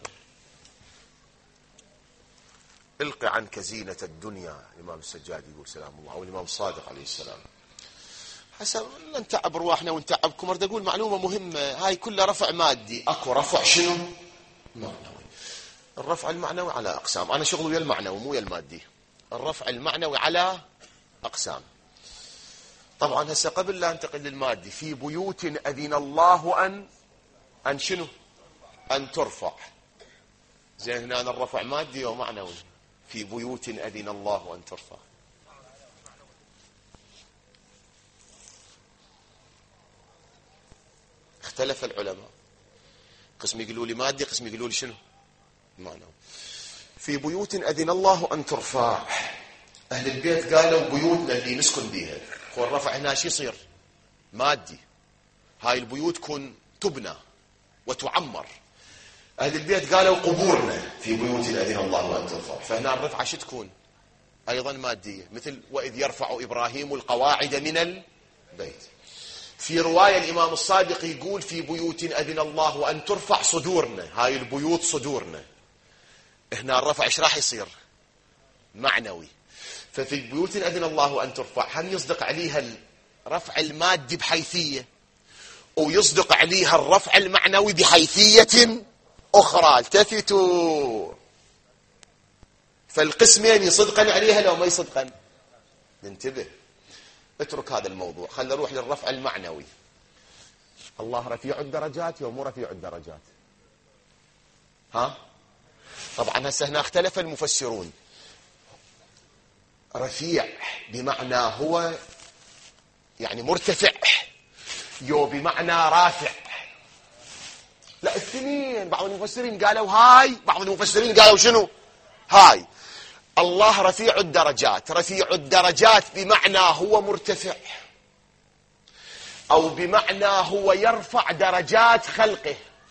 القي عنك زينة الدنيا. الامام السجاد يقول سلام الله، او الامام الصادق عليه السلام. هسه نتعب رواحنا ونتعبكم. اريد اقول معلومه مهمه، هاي كلها رفع مادي. اكو رفع شنو؟ معنوي. الرفع المعنوي على اقسام. انا شغلي ويا المعنوي مو ويا المادي. الرفع المعنوي على اقسام. طبعا هسه قبل لا انتقل للمادي، في بيوت اذن الله ان شنو؟ ان ترفع. زين هنا الرفع مادي ومعنوي. في بيوت اذن الله ان ترفع. اختلف العلماء، قسم يقولوا لي مادي، قسم يقولوا لي شنو؟ معنوي. في بيوت اذن الله ان ترفع. اهل البيت قالوا بيوتنا اللي نسكن بيها. هو الرفع هنا شو يصير؟ مادي. هاي البيوت كن تبنى وتعمر. اهل البيت قالوا قبورنا في بيوت اذن الله ان ترفع. فهنا الرفعه شو تكون؟ ايضا ماديه، مثل واذ يرفع ابراهيم القواعد من البيت. في روايه الامام الصادق يقول في بيوت اذن الله ان ترفع صدورنا. هاي البيوت صدورنا. هنا الرفع ايش راح يصير؟ معنوي. ففي بيوت اذن الله ان ترفع هم يصدق عليها الرفع المادي بحيثيه، ويصدق عليها الرفع المعنوي بحيثيه اخرى. التفتوا. فالقسمين يصدقن عليها لو ما يصدقن. ننتبه. اترك هذا الموضوع، خلينا نروح للرفع المعنوي. الله رفيع الدرجات يوم مو رفيع الدرجات؟ ها؟ طبعا هسه هنا اختلف المفسرون. رفيع بمعنى هو يعني مرتفع، يو بمعنى رافع. لا الاثنين. بعض المفسرين قالوا هاي، بعض المفسرين قالوا شنو؟ هاي. الله رفيع الدرجات. رفيع الدرجات بمعنى هو مرتفع، او بمعنى هو يرفع درجات خلقه.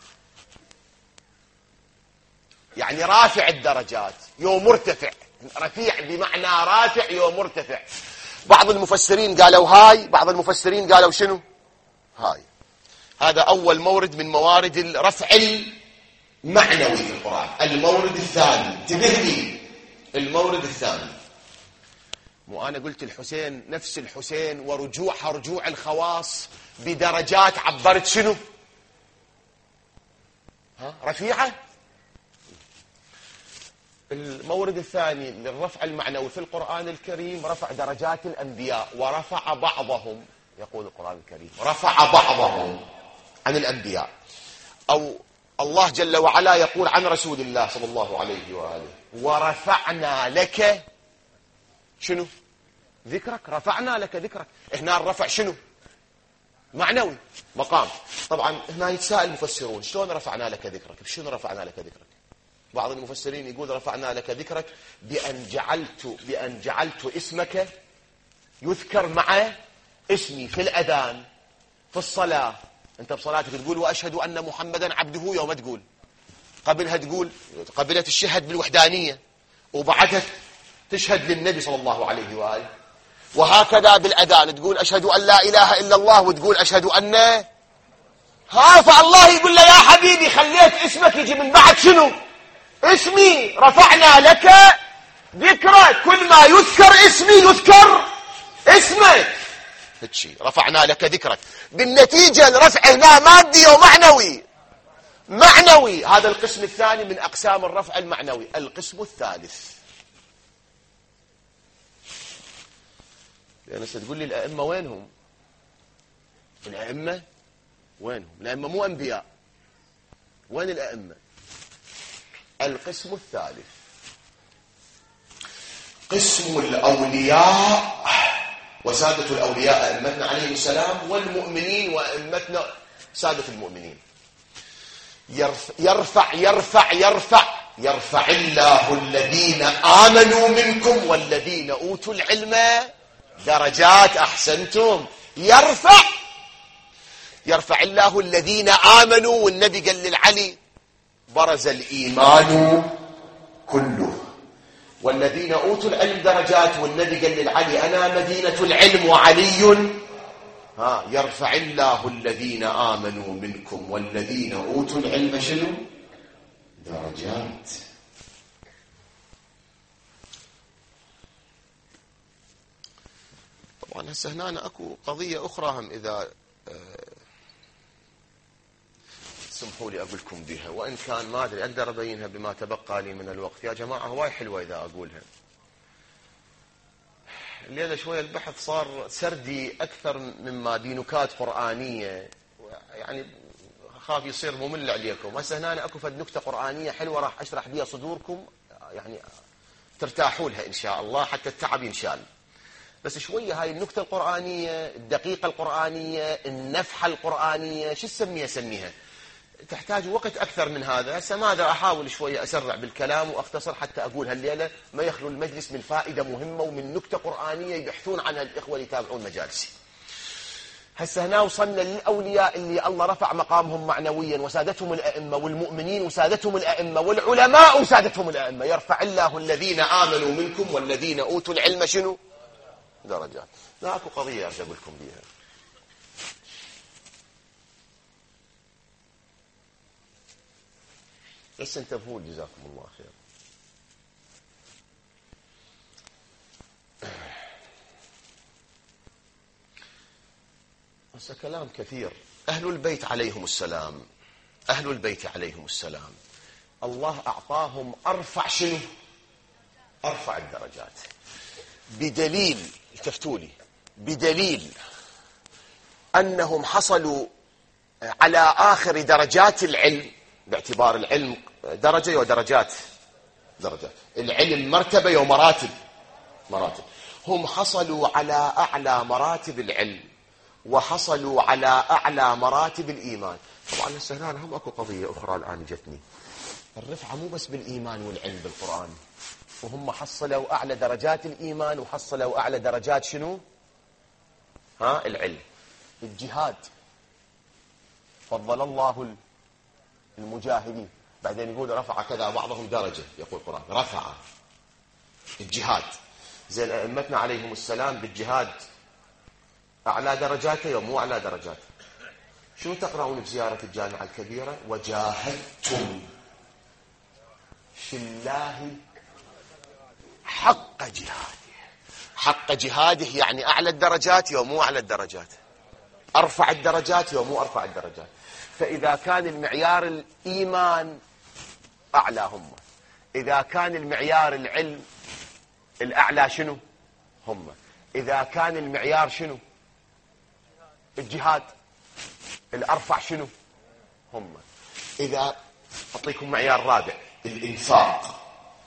يعني رافع الدرجات يو مرتفع. رفيع بمعنى رافع يو مرتفع. بعض المفسرين قالوا هاي، بعض المفسرين قالوا شنو؟ هاي. هذا اول مورد من موارد الرفع المعنوي في القرآن. المورد الثاني، انتبه لي، المورد الثاني. مو انا قلت الحسين نفس الحسين ورجوعها رجوع الخواص بدرجات عبرت شنو؟ ها؟ رفيعة. المورد الثاني للرفع المعنوي في القرآن الكريم رفع درجات الأنبياء. ورفع بعضهم، يقول القرآن الكريم رفع بعضهم عن الأنبياء. أو الله جل وعلا يقول عن رسول الله صلى الله عليه وآله ورفعنا لك شنو؟ ذكرك. رفعنا لك ذكرك. هنا الرفع شنو؟ معنوي، مقام. طبعا هنا يتساءل المفسرون شلون رفعنا لك ذكرك؟ شنو رفعنا لك ذكرك؟ بعض المفسرين يقول رفعنا لك ذكرك بأن جعلت اسمك يذكر مع اسمي في الأذان في الصلاة. أنت بصلاتك تقول وأشهد أن محمدا عبده، يوم تقول قبلها تقول قبلت الشهد بالوحدانية، وبعدها تشهد للنبي صلى الله عليه وآله. وهكذا بالأذان تقول أشهد أن لا إله إلا الله، وتقول أشهد أن ها. فالله يقول له يا حبيبي خليت اسمك يجي من بعد شنو؟ اسمي. رفعنا لك ذكرك. كل ما يذكر اسمي يذكر اسمك. هالشي رفعنا لك ذكرك. بالنتيجة الرفع هنا مادي ومعنوي. معنوي. هذا القسم الثاني من أقسام الرفع المعنوي. القسم الثالث، لأن ستقول لي الأئمة وينهم؟ الأئمة وينهم؟ الأئمة مو أنبياء. وين الأئمة؟ القسم الثالث قسم الأولياء وسادة الأولياء أئمتنا عليهم السلام، والمؤمنين وأئمتنا سادة المؤمنين. يرفع يرفع يرفع يرفع الله الذين آمنوا منكم والذين أوتوا العلم درجات. أحسنتم. يرفع الله الذين آمنوا. والنبي قال للعلي برز الإيمان كله والذين أوتوا العلم درجات، والنبي قال للعلي أنا مدينة العلم وعلي يرفع الله الذين آمنوا منكم والذين أوتوا العلم شنو؟ درجات. طبعا هسه هنا أكو قضية أخرى هم إذا سمحوا لي أقول لكم بها، وإن كان ما أدري أقدر أبينها بما تبقى لي من الوقت. يا جماعة هواي حلوة إذا أقولها. الليلة شوية البحث صار سردي أكثر مما بنكات قرآنية، يعني خاف يصير ممل عليكم. هسه هنا أكو فد نكتة قرآنية حلوة راح أشرح بها صدوركم، يعني ترتاحوا لها إن شاء الله حتى التعب ينشال. بس شوية هاي النكتة القرآنية، الدقيقة القرآنية، النفحة القرآنية، شو سميها تحتاج وقت أكثر من هذا. هسه ماذا أحاول شوية أسرع بالكلام وأختصر حتى أقول هالليلة ما يخلو المجلس من فائدة مهمة ومن نكتة قرآنية يبحثون عنها الإخوة اللي يتابعون مجالسي. هسه هنا وصلنا للأولياء اللي الله رفع مقامهم معنويا، وسادتهم الأئمة، والمؤمنين وسادتهم الأئمة، والعلماء وسادتهم الأئمة. يرفع الله الذين آمنوا منكم والذين أوتوا العلم شنو؟ درجات. لا أكو قضية أرجع لكم بيها. بس انتبهوا جزاكم الله خير. هسه كلام كثير. أهل البيت عليهم السلام، أهل البيت عليهم السلام الله أعطاهم أرفع شنو؟ أرفع الدرجات، بدليل التفتوا لي، بدليل أنهم حصلوا على آخر درجات العلم، باعتبار العلم درجة ودرجات، درجات العلم مرتبة ومراتب، مراتب. هم حصلوا على أعلى مراتب العلم وحصلوا على أعلى مراتب الإيمان. طبعا هسه هنا هم أكو قضية أخرى الآن جتني. الرفعة مو بس بالإيمان والعلم بالقرآن، وهم حصلوا أعلى درجات الإيمان وحصلوا أعلى درجات شنو؟ العلم. الجهاد فضل الله المجاهدين، بعدين يقول رفع كذا بعضهم درجة، يقول القرآن رفع الجهاد. زين أئمتنا عليهم السلام بالجهاد أعلى درجاته ومو أعلى درجاته. شنو تقرأون بزيارة الجامعة الكبيرة؟ وجاهدتم في الله حق جهاده. حق جهاده يعني أعلى الدرجات ومو أعلى الدرجات، أرفع الدرجات ومو أرفع الدرجات. فإذا كان المعيار الإيمان أعلى هم، إذا كان المعيار العلم الأعلى شنو؟ هم. إذا كان المعيار شنو؟ الجهاد الأرفع شنو؟ هم. إذا أعطيكم معيار رابع، الإنفاق.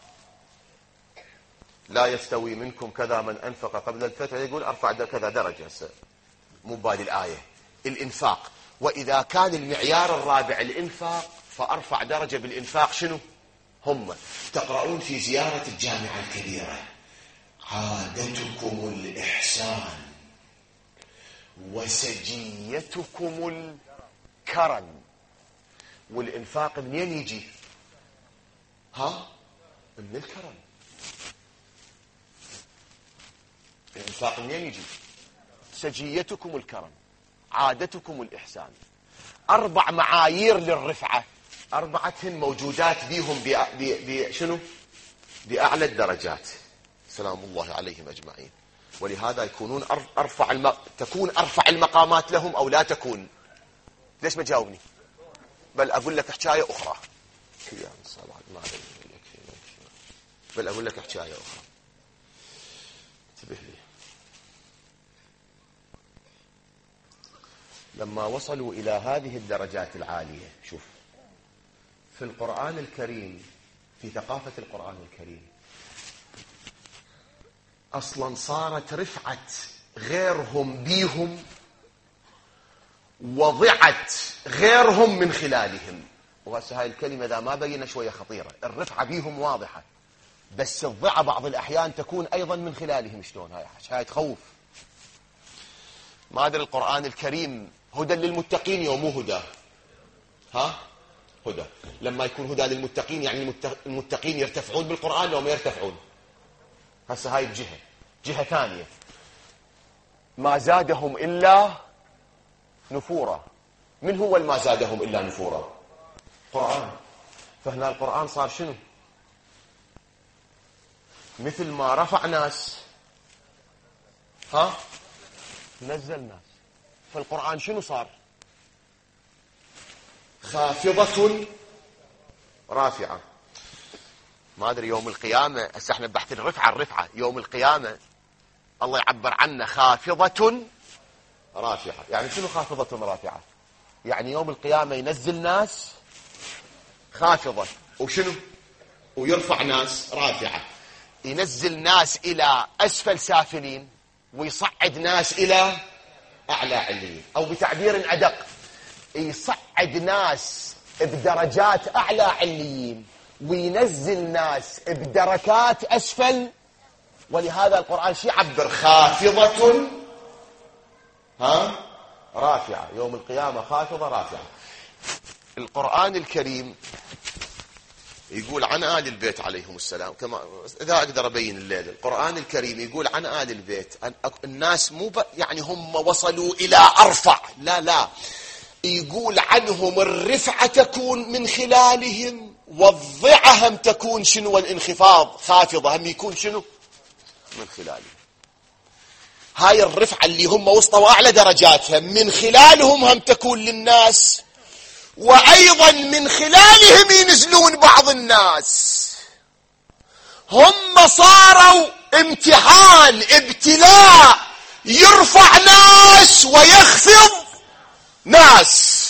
لا يستوي منكم كذا من أنفق قبل الفتح، يقول أرفع كذا درجة، مو بهذه الآية. الإنفاق. وإذا كان المعيار الرابع الإنفاق فأرفع درجة بالإنفاق شنو؟ هم. تقرؤون في زيارة الجامعة الكبيرة عادتكم الإحسان وسجيتكم الكرم. والإنفاق منين يجي؟ من الكرم. الإنفاق منين يجي؟ سجيتكم الكرم، عادتكم الإحسان. 4 معايير للرفعة، 4 موجودات بيهم شنو؟ بأعلى الدرجات سلام الله عليهم أجمعين. ولهذا يكونون تكون أرفع المقامات لهم أو لا تكون. ليش ما جاوبني؟ بل أقول لك حكاية أخرى. بل أقول لك حكاية أخرى، انتبه لي. لما وصلوا إلى هذه الدرجات العالية، شوف في القرآن الكريم، في ثقافة القرآن الكريم أصلا صارت رفعة غيرهم بيهم وضعت غيرهم من خلالهم. وهسه هاي الكلمة إذا ما بينا شوية خطيرة. الرفعة بيهم واضحة، بس الضعة بعض الأحيان تكون أيضا من خلالهم. شلون هاي تخوف. ما أدري القرآن الكريم هدى للمتقين يوم مو هدى؟ هدى. لما يكون هدى للمتقين يعني المتقين يرتفعون بالقرآن لو ما يرتفعون؟ هسه هاي جهة ثانية، ما زادهم إلا نفورا. من هو ما زادهم إلا نفورا؟ قرآن. فهنا القرآن صار شنو؟ مثل ما رفع ناس نزل ناس. فالقرآن شنو صار؟ خافضة رافعة. ما أدري يوم القيامة، هسه احنا بحث الرفعة يوم القيامة الله يعبر عنه خافضة رافعة. يعني شنو خافضة رافعة؟ يعني يوم القيامة ينزل ناس خافضة وشنو؟ ويرفع ناس رافعة. ينزل ناس إلى أسفل سافلين ويصعد ناس إلى أعلى عليين، أو بتعبير أدق يصعد ناس بدرجات أعلى عليين وينزل ناس بدركات أسفل. ولهذا القرآن شي يعبر خافضة رافعة. يوم القيامة خافضة رافعة. القرآن الكريم يقول عن آل البيت عليهم السلام، كما إذا أقدر أبين الليلة، القرآن الكريم يقول عن آل البيت الناس مو يعني هم وصلوا إلى أرفع، لا، يقول عنهم الرفعة تكون من خلالهم، والضعة هم تكون شنو؟ والانخفاض خافضة هم يكون شنو؟ من خلالهم. هاي الرفعة اللي هم وصلوا أعلى درجاتها من خلالهم هم تكون للناس، وأيضا من خلالهم ينزلون بعض الناس. هم صاروا امتحان ابتلاء، يرفع ناس ويخفض ناس.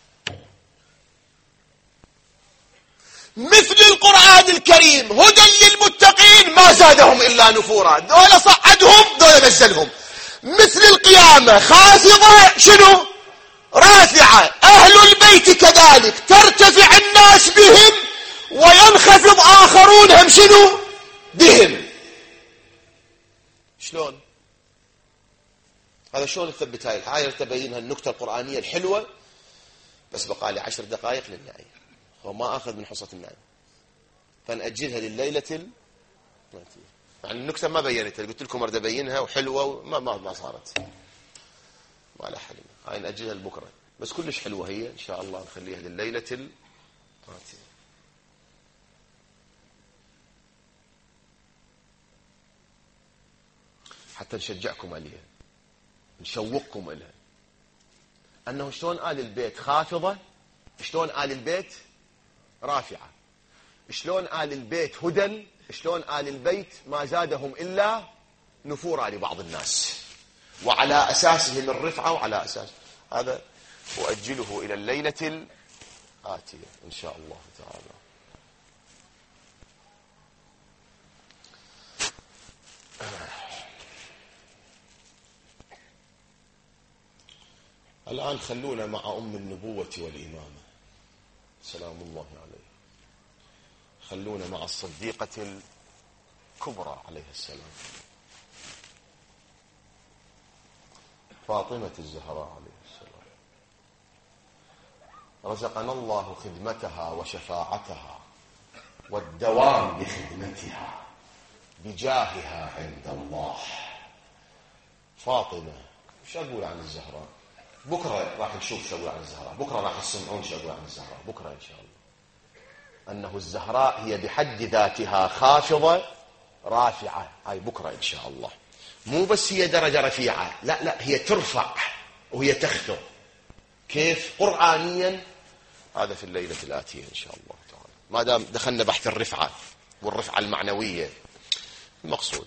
مثل القرآن الكريم هدى للمتقين ما زادهم إلا نفورا، دول صعدهم دول نزلهم. مثل القيامة خافضة شنو؟ رافعة. أهل البيت كذلك ترتفع الناس بهم وينخفض آخرون هم شنو؟ بهم. شلون؟ هذا شلون تثبت هاي الآية؟ تبينها النكتة القرآنية الحلوة. بس بقالي 10 دقائق للنهاية وما أخذ من حصة النائم، فنأجلها لليلة يعني النكتة ما بينتها، قلت لكم أريد أبينها وحلوة وما صارت، ما لها حل. هاي نأجلها لبكرة، بس كلش حلوة هي إن شاء الله، نخليها لليلة الآتية. حتى نشجعكم عليها، نشوقكم إلها، أنه شلون آل البيت خافضة، شلون آل البيت رافعة، شلون آل البيت هدى، شلون آل البيت ما زادهم إلا نفورا لبعض الناس، وعلى أساسهم الرفعة، وعلى أساس هذا أؤجله إلى الليلة الآتية إن شاء الله تعالى. الآن خلونا مع أم النبوة والإمامة سلام الله عليه، خلونا مع الصديقة الكبرى عليه السلام فاطمة الزهراء عليه السلام. رزقنا الله خدمتها وشفاعتها والدوام بخدمتها بجاهها عند الله. فاطمة، وش أقول عن الزهراء؟ بكرة راح نشوف شو أقول عن الزهراء، بكرة راح تسمعون شو أقول عن الزهراء بكرة إن شاء الله. أنه الزهراء هي بحد ذاتها خافضة رافعة، هاي بكرة إن شاء الله. مو بس هي درجة رفيعة، لا هي ترفع وهي تخفض. كيف؟ قرآنيا. هذا في الليلة الآتية إن شاء الله تعالى، ما دام دخلنا بحث الرفعة والرفعة المعنوية المقصود.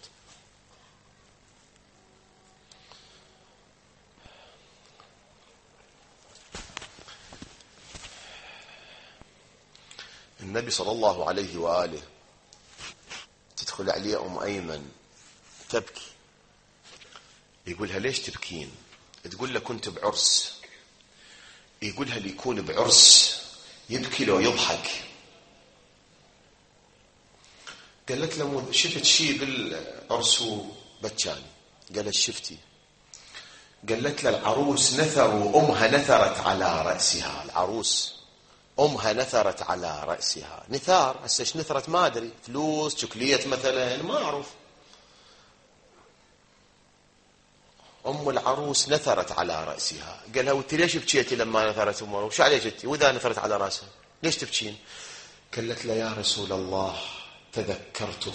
النبي صلى الله عليه وآله تدخل عليه أم أيمن تبكي، يقولها ليش تبكين؟ تقول له كنت بعرس. يقولها اللي يكون بعرس يبكي لو يضحك. قالت له شفت شيء بالعرس وبكاني؟ قالت شفتي؟ قالت له العروس نثر وأمها نثرت على رأسها. العروس أمها نثرت على رأسها. نثار هسه ايش نثرت ما أدري، فلوس، شوكليت مثلا، ما أعرف. أم العروس نثرت على رأسها. قالها وانت ليش بكيتي لما نثرت أم العروس؟ شو عليك انت وإذا نثرت على رأسها ليش تبكين؟ قالت له يا رسول الله تذكرت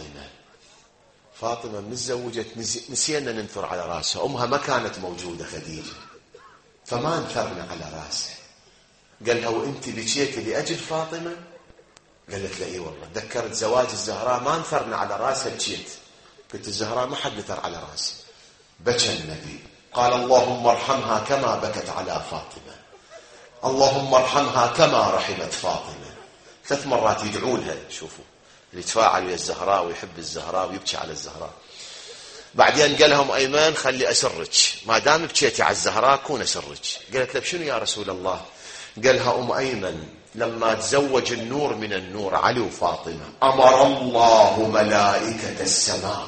فاطمة من تزوجت نسينا ننثر على رأسها، أمها ما كانت موجودة خديجة فما انثرنا على رأسها. قالها وانت بكيتي لأجل فاطمة؟ قالت له اي والله تذكرت زواج الزهراء ما انثرنا على رأسها بكيت. قلت الزهراء ما حد نثر على رأسها. بكى النبي قال اللهم ارحمها كما بكت على فاطمة، اللهم ارحمها كما رحمت فاطمة. 3 مرات يدعو لها. شوفوا اللي يتفاعل ويا الزهراء ويحب الزهراء ويبكي على الزهراء. بعدين قال لهم أيمن خلي أسرك، ما دام بكيتي على الزهراء كون أسرك. قالت له بشنو يا رسول الله؟ قالها أيمن لما تزوج النور من النور علي وفاطمة أمر الله ملائكة السماء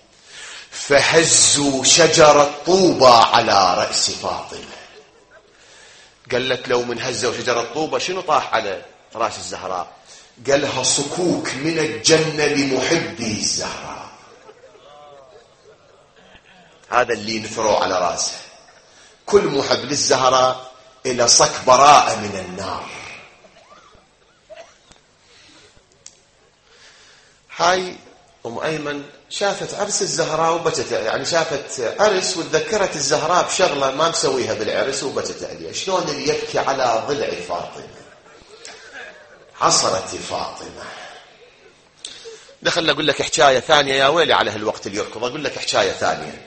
فهزوا شجرة طوبى على رأس فاطمة. قالت لو من هزوا شجرة طوبى شنو طاح على رأس الزهراء؟ قالها صكوك من الجنة لمحبي الزهراء. هذا اللي نثروا على رأسه. كل محب للزهراء إلى صك براءة من النار. هاي أيمن شافت عرس الزهراء وبكت، يعني شافت عرس وتذكرت الزهراء بشغلة ما مسويها بالعرس وبكت عليها. شلون اللي يبكي على ضلع فاطمة؟ عصرت فاطمة. دخل أقول لك حكاية ثانية، يا ويلي على هالوقت اللي يركض. أقول لك حكاية ثانية.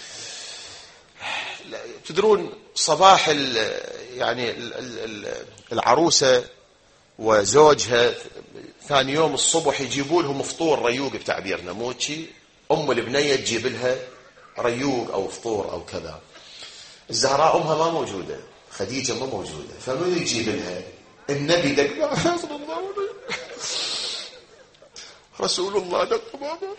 تدرون صباح يعني العروسة وزوجها ثاني يوم الصبح يجيبوا لهم فطور ريوق بتعبيرنا موتشي. أم البنية تجيب لها ريوق أو فطور أو كذا. الزهراء أمها ما موجودة، خديجة ما موجودة، فمن يجيب لها؟ النبي دق صلى الله عليه وسلم. رسول الله دق بابه.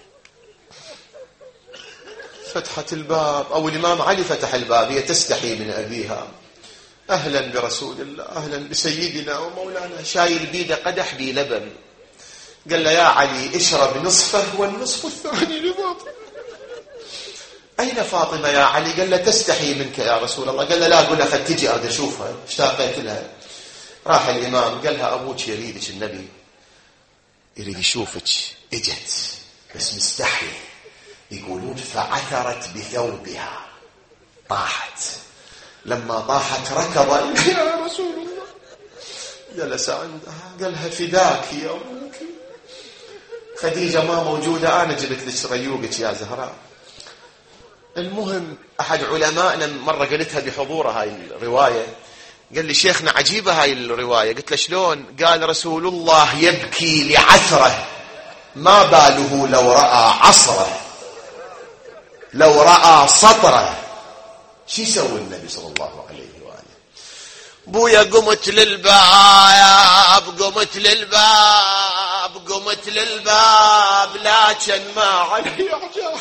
فتحت الباب أو الإمام علي فتح الباب، هي تستحي من أبيها. أهلا برسول الله، أهلا بسيدنا ومولانا. شايل بيده قدح بي لبن. قال له يا علي اشرب نصفه والنصف الثاني لفاطمة. أين فاطمة يا علي؟ قال له تستحي منك يا رسول الله. قال له لا، قل لها تجي أريد أشوفها، اشتاقت لها. راح الإمام قال لها أبوك يريدك، النبي يريد يشوفك. اجت بس مستحي. يقولون فعثرت بثوبها، طاحت. لما طاحت ركض يا رسول الله، جلس عندها قالها فداك يا أمك، خديجة ما موجودة، أنا جبت لك ريوقك يا زهراء. المهم أحد علمائنا مرة قلتها بحضورها هاي الرواية، قال لي شيخنا عجيبة هاي الرواية. قلت له شلون؟ قال رسول الله يبكي لعثره، ما باله لو رأى عصره، لو رأى سطره. شو يسوي النبي صلى الله عليه وآله؟ بويا قمت للباب، قمت للباب، قمت للباب، لكن ما علي عجاب.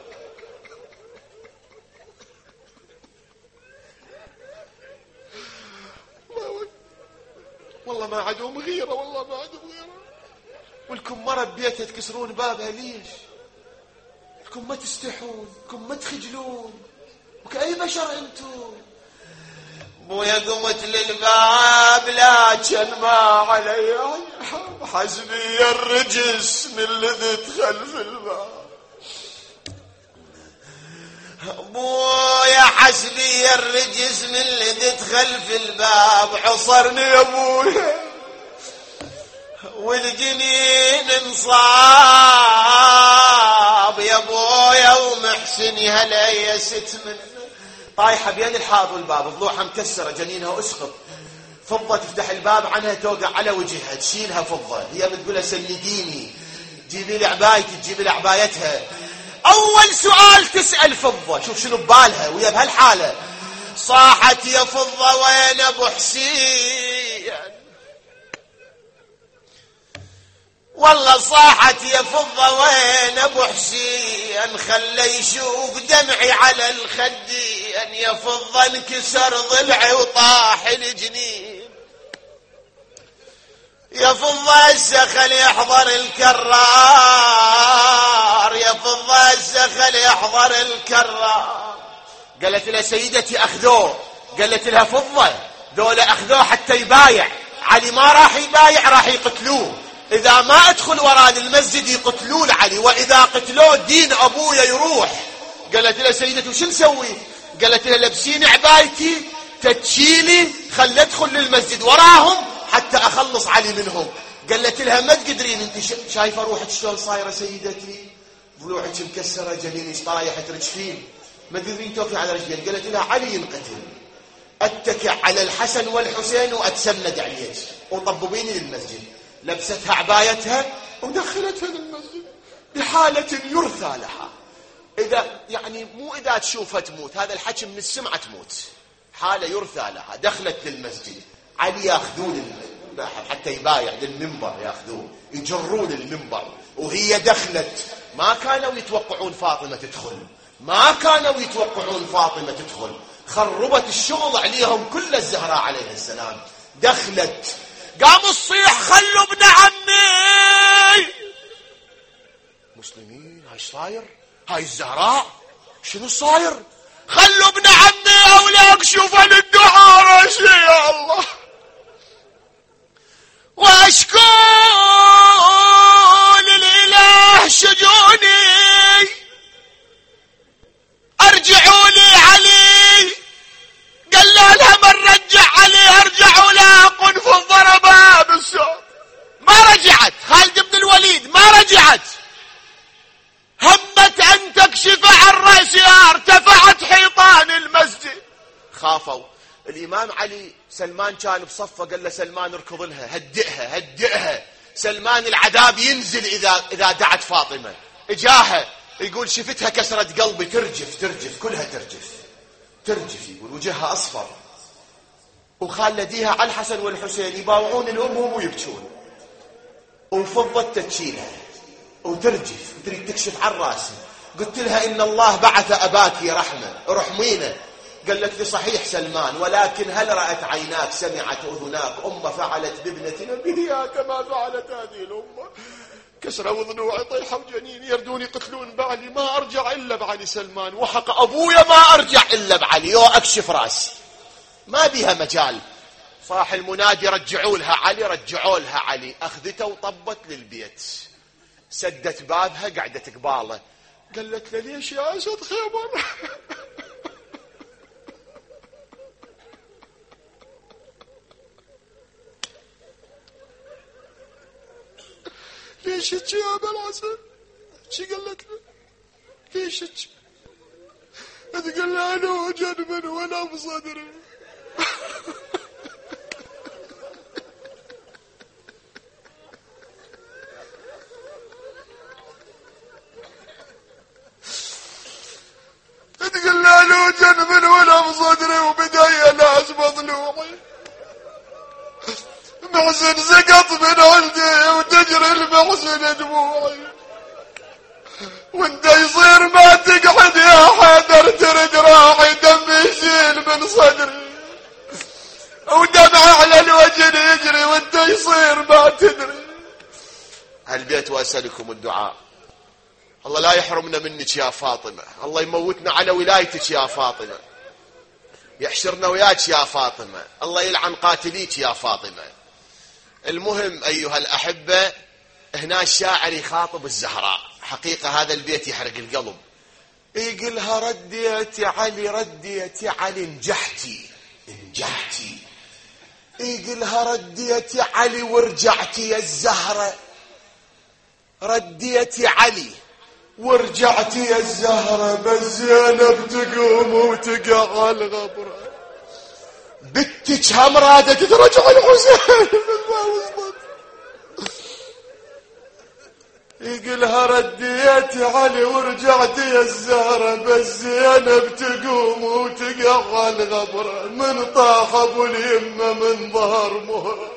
والله ما عندهم غيرة، والله ما عندهم غيرة. ولكم مرة ببيتها تكسرون بابها ليش؟ لكم ما تستحون، لكم ما تخجلون، وكأي بشر انتم. بويا قمت للباب لكن ما علي حسبي الرجس من لذت خلف الباب. بويا حسبي الرجس من لذت خلف الباب، عصرني يا بويا والجنين انصاب يا بويا ومحسن هلا يا ست من طايحه بين الحاض والباب، ضلوعها مكسره، جنينها اسقط. فضه تفتح الباب عنها توقع على وجهها، تشيلها فضه. هي بتقولها سنديني، جيبي لي عبايتي، تجيبي لي عبايتها. اول سؤال تسال فضه، شوف شنو ببالها ويا بهالحاله. صاحت يا فضه وين ابو حسين؟ والله صاحت يا فضة وين ابو حسين؟ خلى يشوف دمعي على الخدين. يا فضة انكسر ضلعي وطاح الجنين. يا فضة هسه خل يحضر الكرار، يا فضة هسه خل يحضر الكرار. قالت لها سيدتي أخذوه. قالت لها فضة، دول أخذوه حتى يبايع، علي ما راح يبايع، راح يقتلوه، إذا ما أدخل وران المسجد يقتلون علي، وإذا قتلوه دين أبويا يروح. قالت لها سيدتي وش نسوي؟ قالت لها لبسيني عبايتي تتشيلي، خل أدخل للمسجد وراهم حتى أخلص علي منهم. قالت لها ما تقدرين، انت شايفة روحك شلون صايرة سيدتي؟ ضلوعك مكسرة، جنينك طايح ترجفين، ما تقدرين توقفي على رجلين. قالت لها علي ينقتل، اتكئ على الحسن والحسين واتسند عليك وطببيني للمسجد. لبستها عبايتها ودخلتها للمسجد بحالة يرثى لها. إذا يعني مو إذا تشوفها تموت، هذا الحكي من السمعة تموت، حالة يرثى لها. دخلت للمسجد، علي ياخذون حتى يبايع للمنبر، ياخذوه يجرون المنبر، وهي دخلت. ما كانوا يتوقعون فاطمة تدخل، ما كانوا يتوقعون فاطمة تدخل، خربت الشغل عليهم كل الزهراء عليه السلام. دخلت قاموا الصيح خلوا ابن عمي. مسلمين هاي صاير، هاي الزهراء شنو صاير؟ خلوا ابن عمي أولاك شوفوا للدعاء رشي يا الله. واشكو للإله شجوني، ارجعوا لي علي. قال لها من رجع علي ارجعوا لها قنف ضربها بالسوق. ما رجعت، خالد بن الوليد ما رجعت، همت ان تكشف عن رأسها، ارتفعت حيطان المسجد. خافوا. الإمام علي سلمان كان بصفه، قال له سلمان اركض لها، هدئها هدئها، سلمان العذاب ينزل إذا دعت فاطمة. اجاها يقول شفتها كسرت قلبي، ترجف ترجف كلها ترجف، يقول وجهها أصفر، وخالديها على الحسن والحسين يباوعون الأمهم ويبكون، وفضت تشيلها وترجف وتريد تكشف عن راسي. قلت لها إن الله بعث أباك رحمة، ارحمينا. قالت لي صحيح سلمان، ولكن هل رأت عيناك، سمعت أذناك أمة فعلت بابنة نبيها كما فعلت هذه الأمة؟ كسروا ضلوعي طيحوا جنيني، يردون يقتلون بعلي، ما أرجع إلا بعلي سلمان، وحق أبويا ما أرجع إلا بعلي، يو أكشف راسي، ما بيها مجال. صاح المنادي رجعوا لها علي، رجعوا لها علي. أخذته وطبت للبيت، سدت بابها قعدت قباله. قالت له ليش يا أسد خيبر؟ ليش تجي يا أبا الحسن؟ شي قالت له؟ ليش تجي؟ تقول له أنا وجد من ولا بصدري. تقول له أنا وجد من ولا بصدري، وبداية ناس مظلومي، محسن سقط من ولدي وتجري المحسن دموعي، وانت يصير ما تقعد يا حيدر ترد راعي، دم يسيل من صدري ودمع على الوجه يجري، وانت يصير ما تدري. هالبيت واسألكم الدعاء، الله لا يحرمنا منك يا فاطمة، الله يموتنا على ولايتك يا فاطمة، يحشرنا وياك يا فاطمة، الله يلعن قاتليك يا فاطمة. المهم أيها الأحبة، هنا الشاعر يخاطب الزهراء، حقيقة هذا البيت يحرق القلب. يقولها رديت يا علي، رديت يا علي، نجحتي نجحتي. يقولها رديت يا علي ورجعتي يا الزهرة، رديت يا علي ورجعتي يا الزهرة، بس زينب تقوم وتقع على الغبرة، بنتك هم رادت ترجع الحسين. يقولها رديت يا علي ورجعت يا الزهرة، بس زينب تقوم وتقع على الغبرة، من طاح ابو اليمة من ظهر مهرة.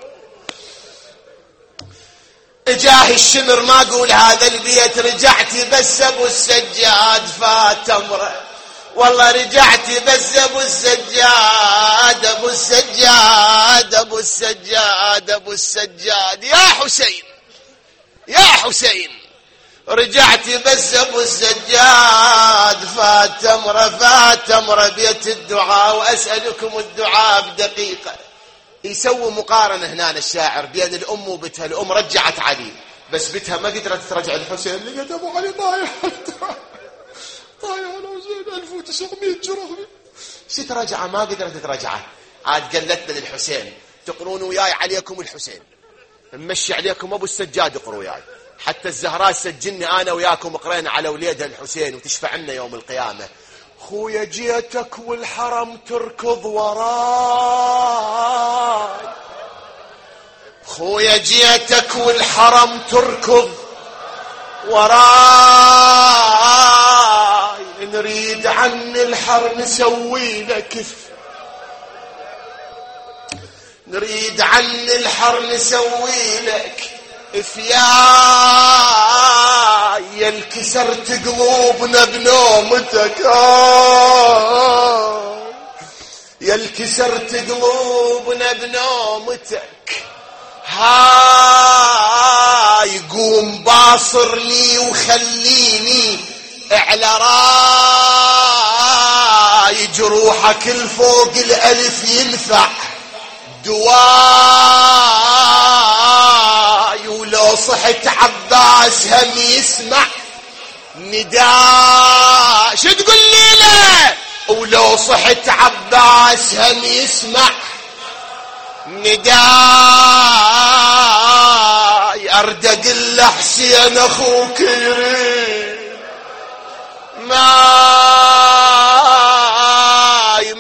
اجاه الشمر ما اقول هذا البيت، رجعتي بس ابو السجاد فات امره، والله رجعتي بس ابو السجاد، ابو السجاد، ابو السجاد، ابو السجاد. يا حسين يا حسين، رجعت بس ابو السجاد فات تمره بيت الدعاء، واسألكم الدعاء بدقيقة. يسوي مقارنة هنا الشاعر بين الام وبتها. الام رجعت علي بس بتها ما قدرت ترجع الحسين، لقيت ابو علي طايح انا وزين 1900 جرح، ست رجعه ما قدرت ترجعه. عاد قالت للحسين تقرون وياي عليكم الحسين، نمشي عليكم ابو السجاد اقروا وياي، حتى الزهراء سجلني انا وياكم قرينا على وليدها الحسين وتشفع لنا يوم القيامه. خويا جيتك والحرم تركض وراي، خويا جيتك والحرم تركض وراي، نريد عن الحر نسوي لك، نريد عن الحر نسوي لك يا الكسرت قلوبنا بنومتك، يا الكسرت قلوبنا بنومتك، هاي قوم باصرني وخليني على راي، جروحك الفوق الألف ينفع دواي، ولو صحت عباس هم يسمع نداء. شو تقول لي له؟ ولو صحت عباس هم يسمع نداء، ارد اقول له حسين اخوك يريد ماي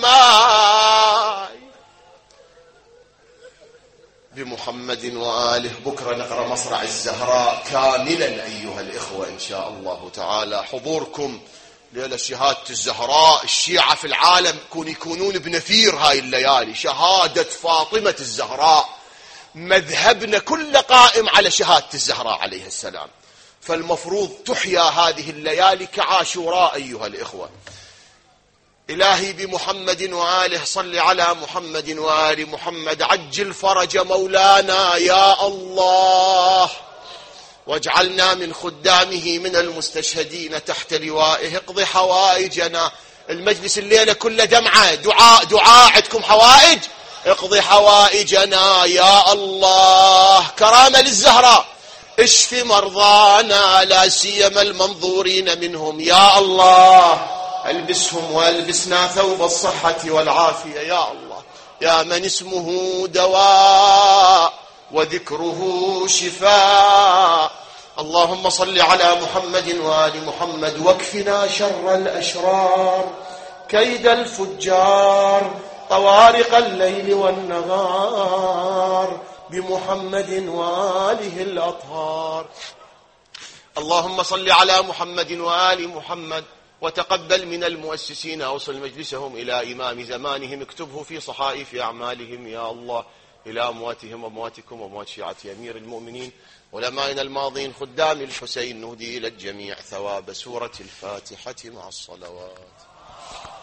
بمحمد وآله. بكرة نقرأ مصرع الزهراء كاملا أيها الإخوة إن شاء الله تعالى. حضوركم ليلة شهادة الزهراء، الشيعة في العالم يكونون بنفير هاي الليالي، شهادة فاطمة الزهراء، مذهبنا كله قائم على شهادة الزهراء عليه السلام، فالمفروض تحيا هذه الليالي كعاشوراء أيها الإخوة. إلهي بمحمد وآله صل على محمد وآل محمد، عجل فرج مولانا يا الله، واجعلنا من خدامه من المستشهدين تحت لوائه. اقضي حوائجنا، المجلس الليلة كله دمعة دعاء عندكم حوائج، اقضي حوائجنا يا الله. كرامة للزهراء، اشف مرضانا لا سيما المنظورين منهم يا الله، البسهم والبسنا ثوب الصحة والعافية يا الله، يا من اسمه دواء وذكره شفاء. اللهم صل على محمد وآل محمد، واكفنا شر الأشرار، كيد الفجار، طوارق الليل والنهار، بمحمد وآله الأطهار. اللهم صل على محمد وآل محمد، وتقبل من المؤسسين، أوصل مجلسهم إلى إمام زمانهم، اكتبه في صحائف أعمالهم يا الله، إلى أمواتهم وأمواتكم وأموات شيعة أمير المؤمنين علمائنا الماضين خدام الحسين، نهدي إلى الجميع ثواب سورة الفاتحة مع الصلوات.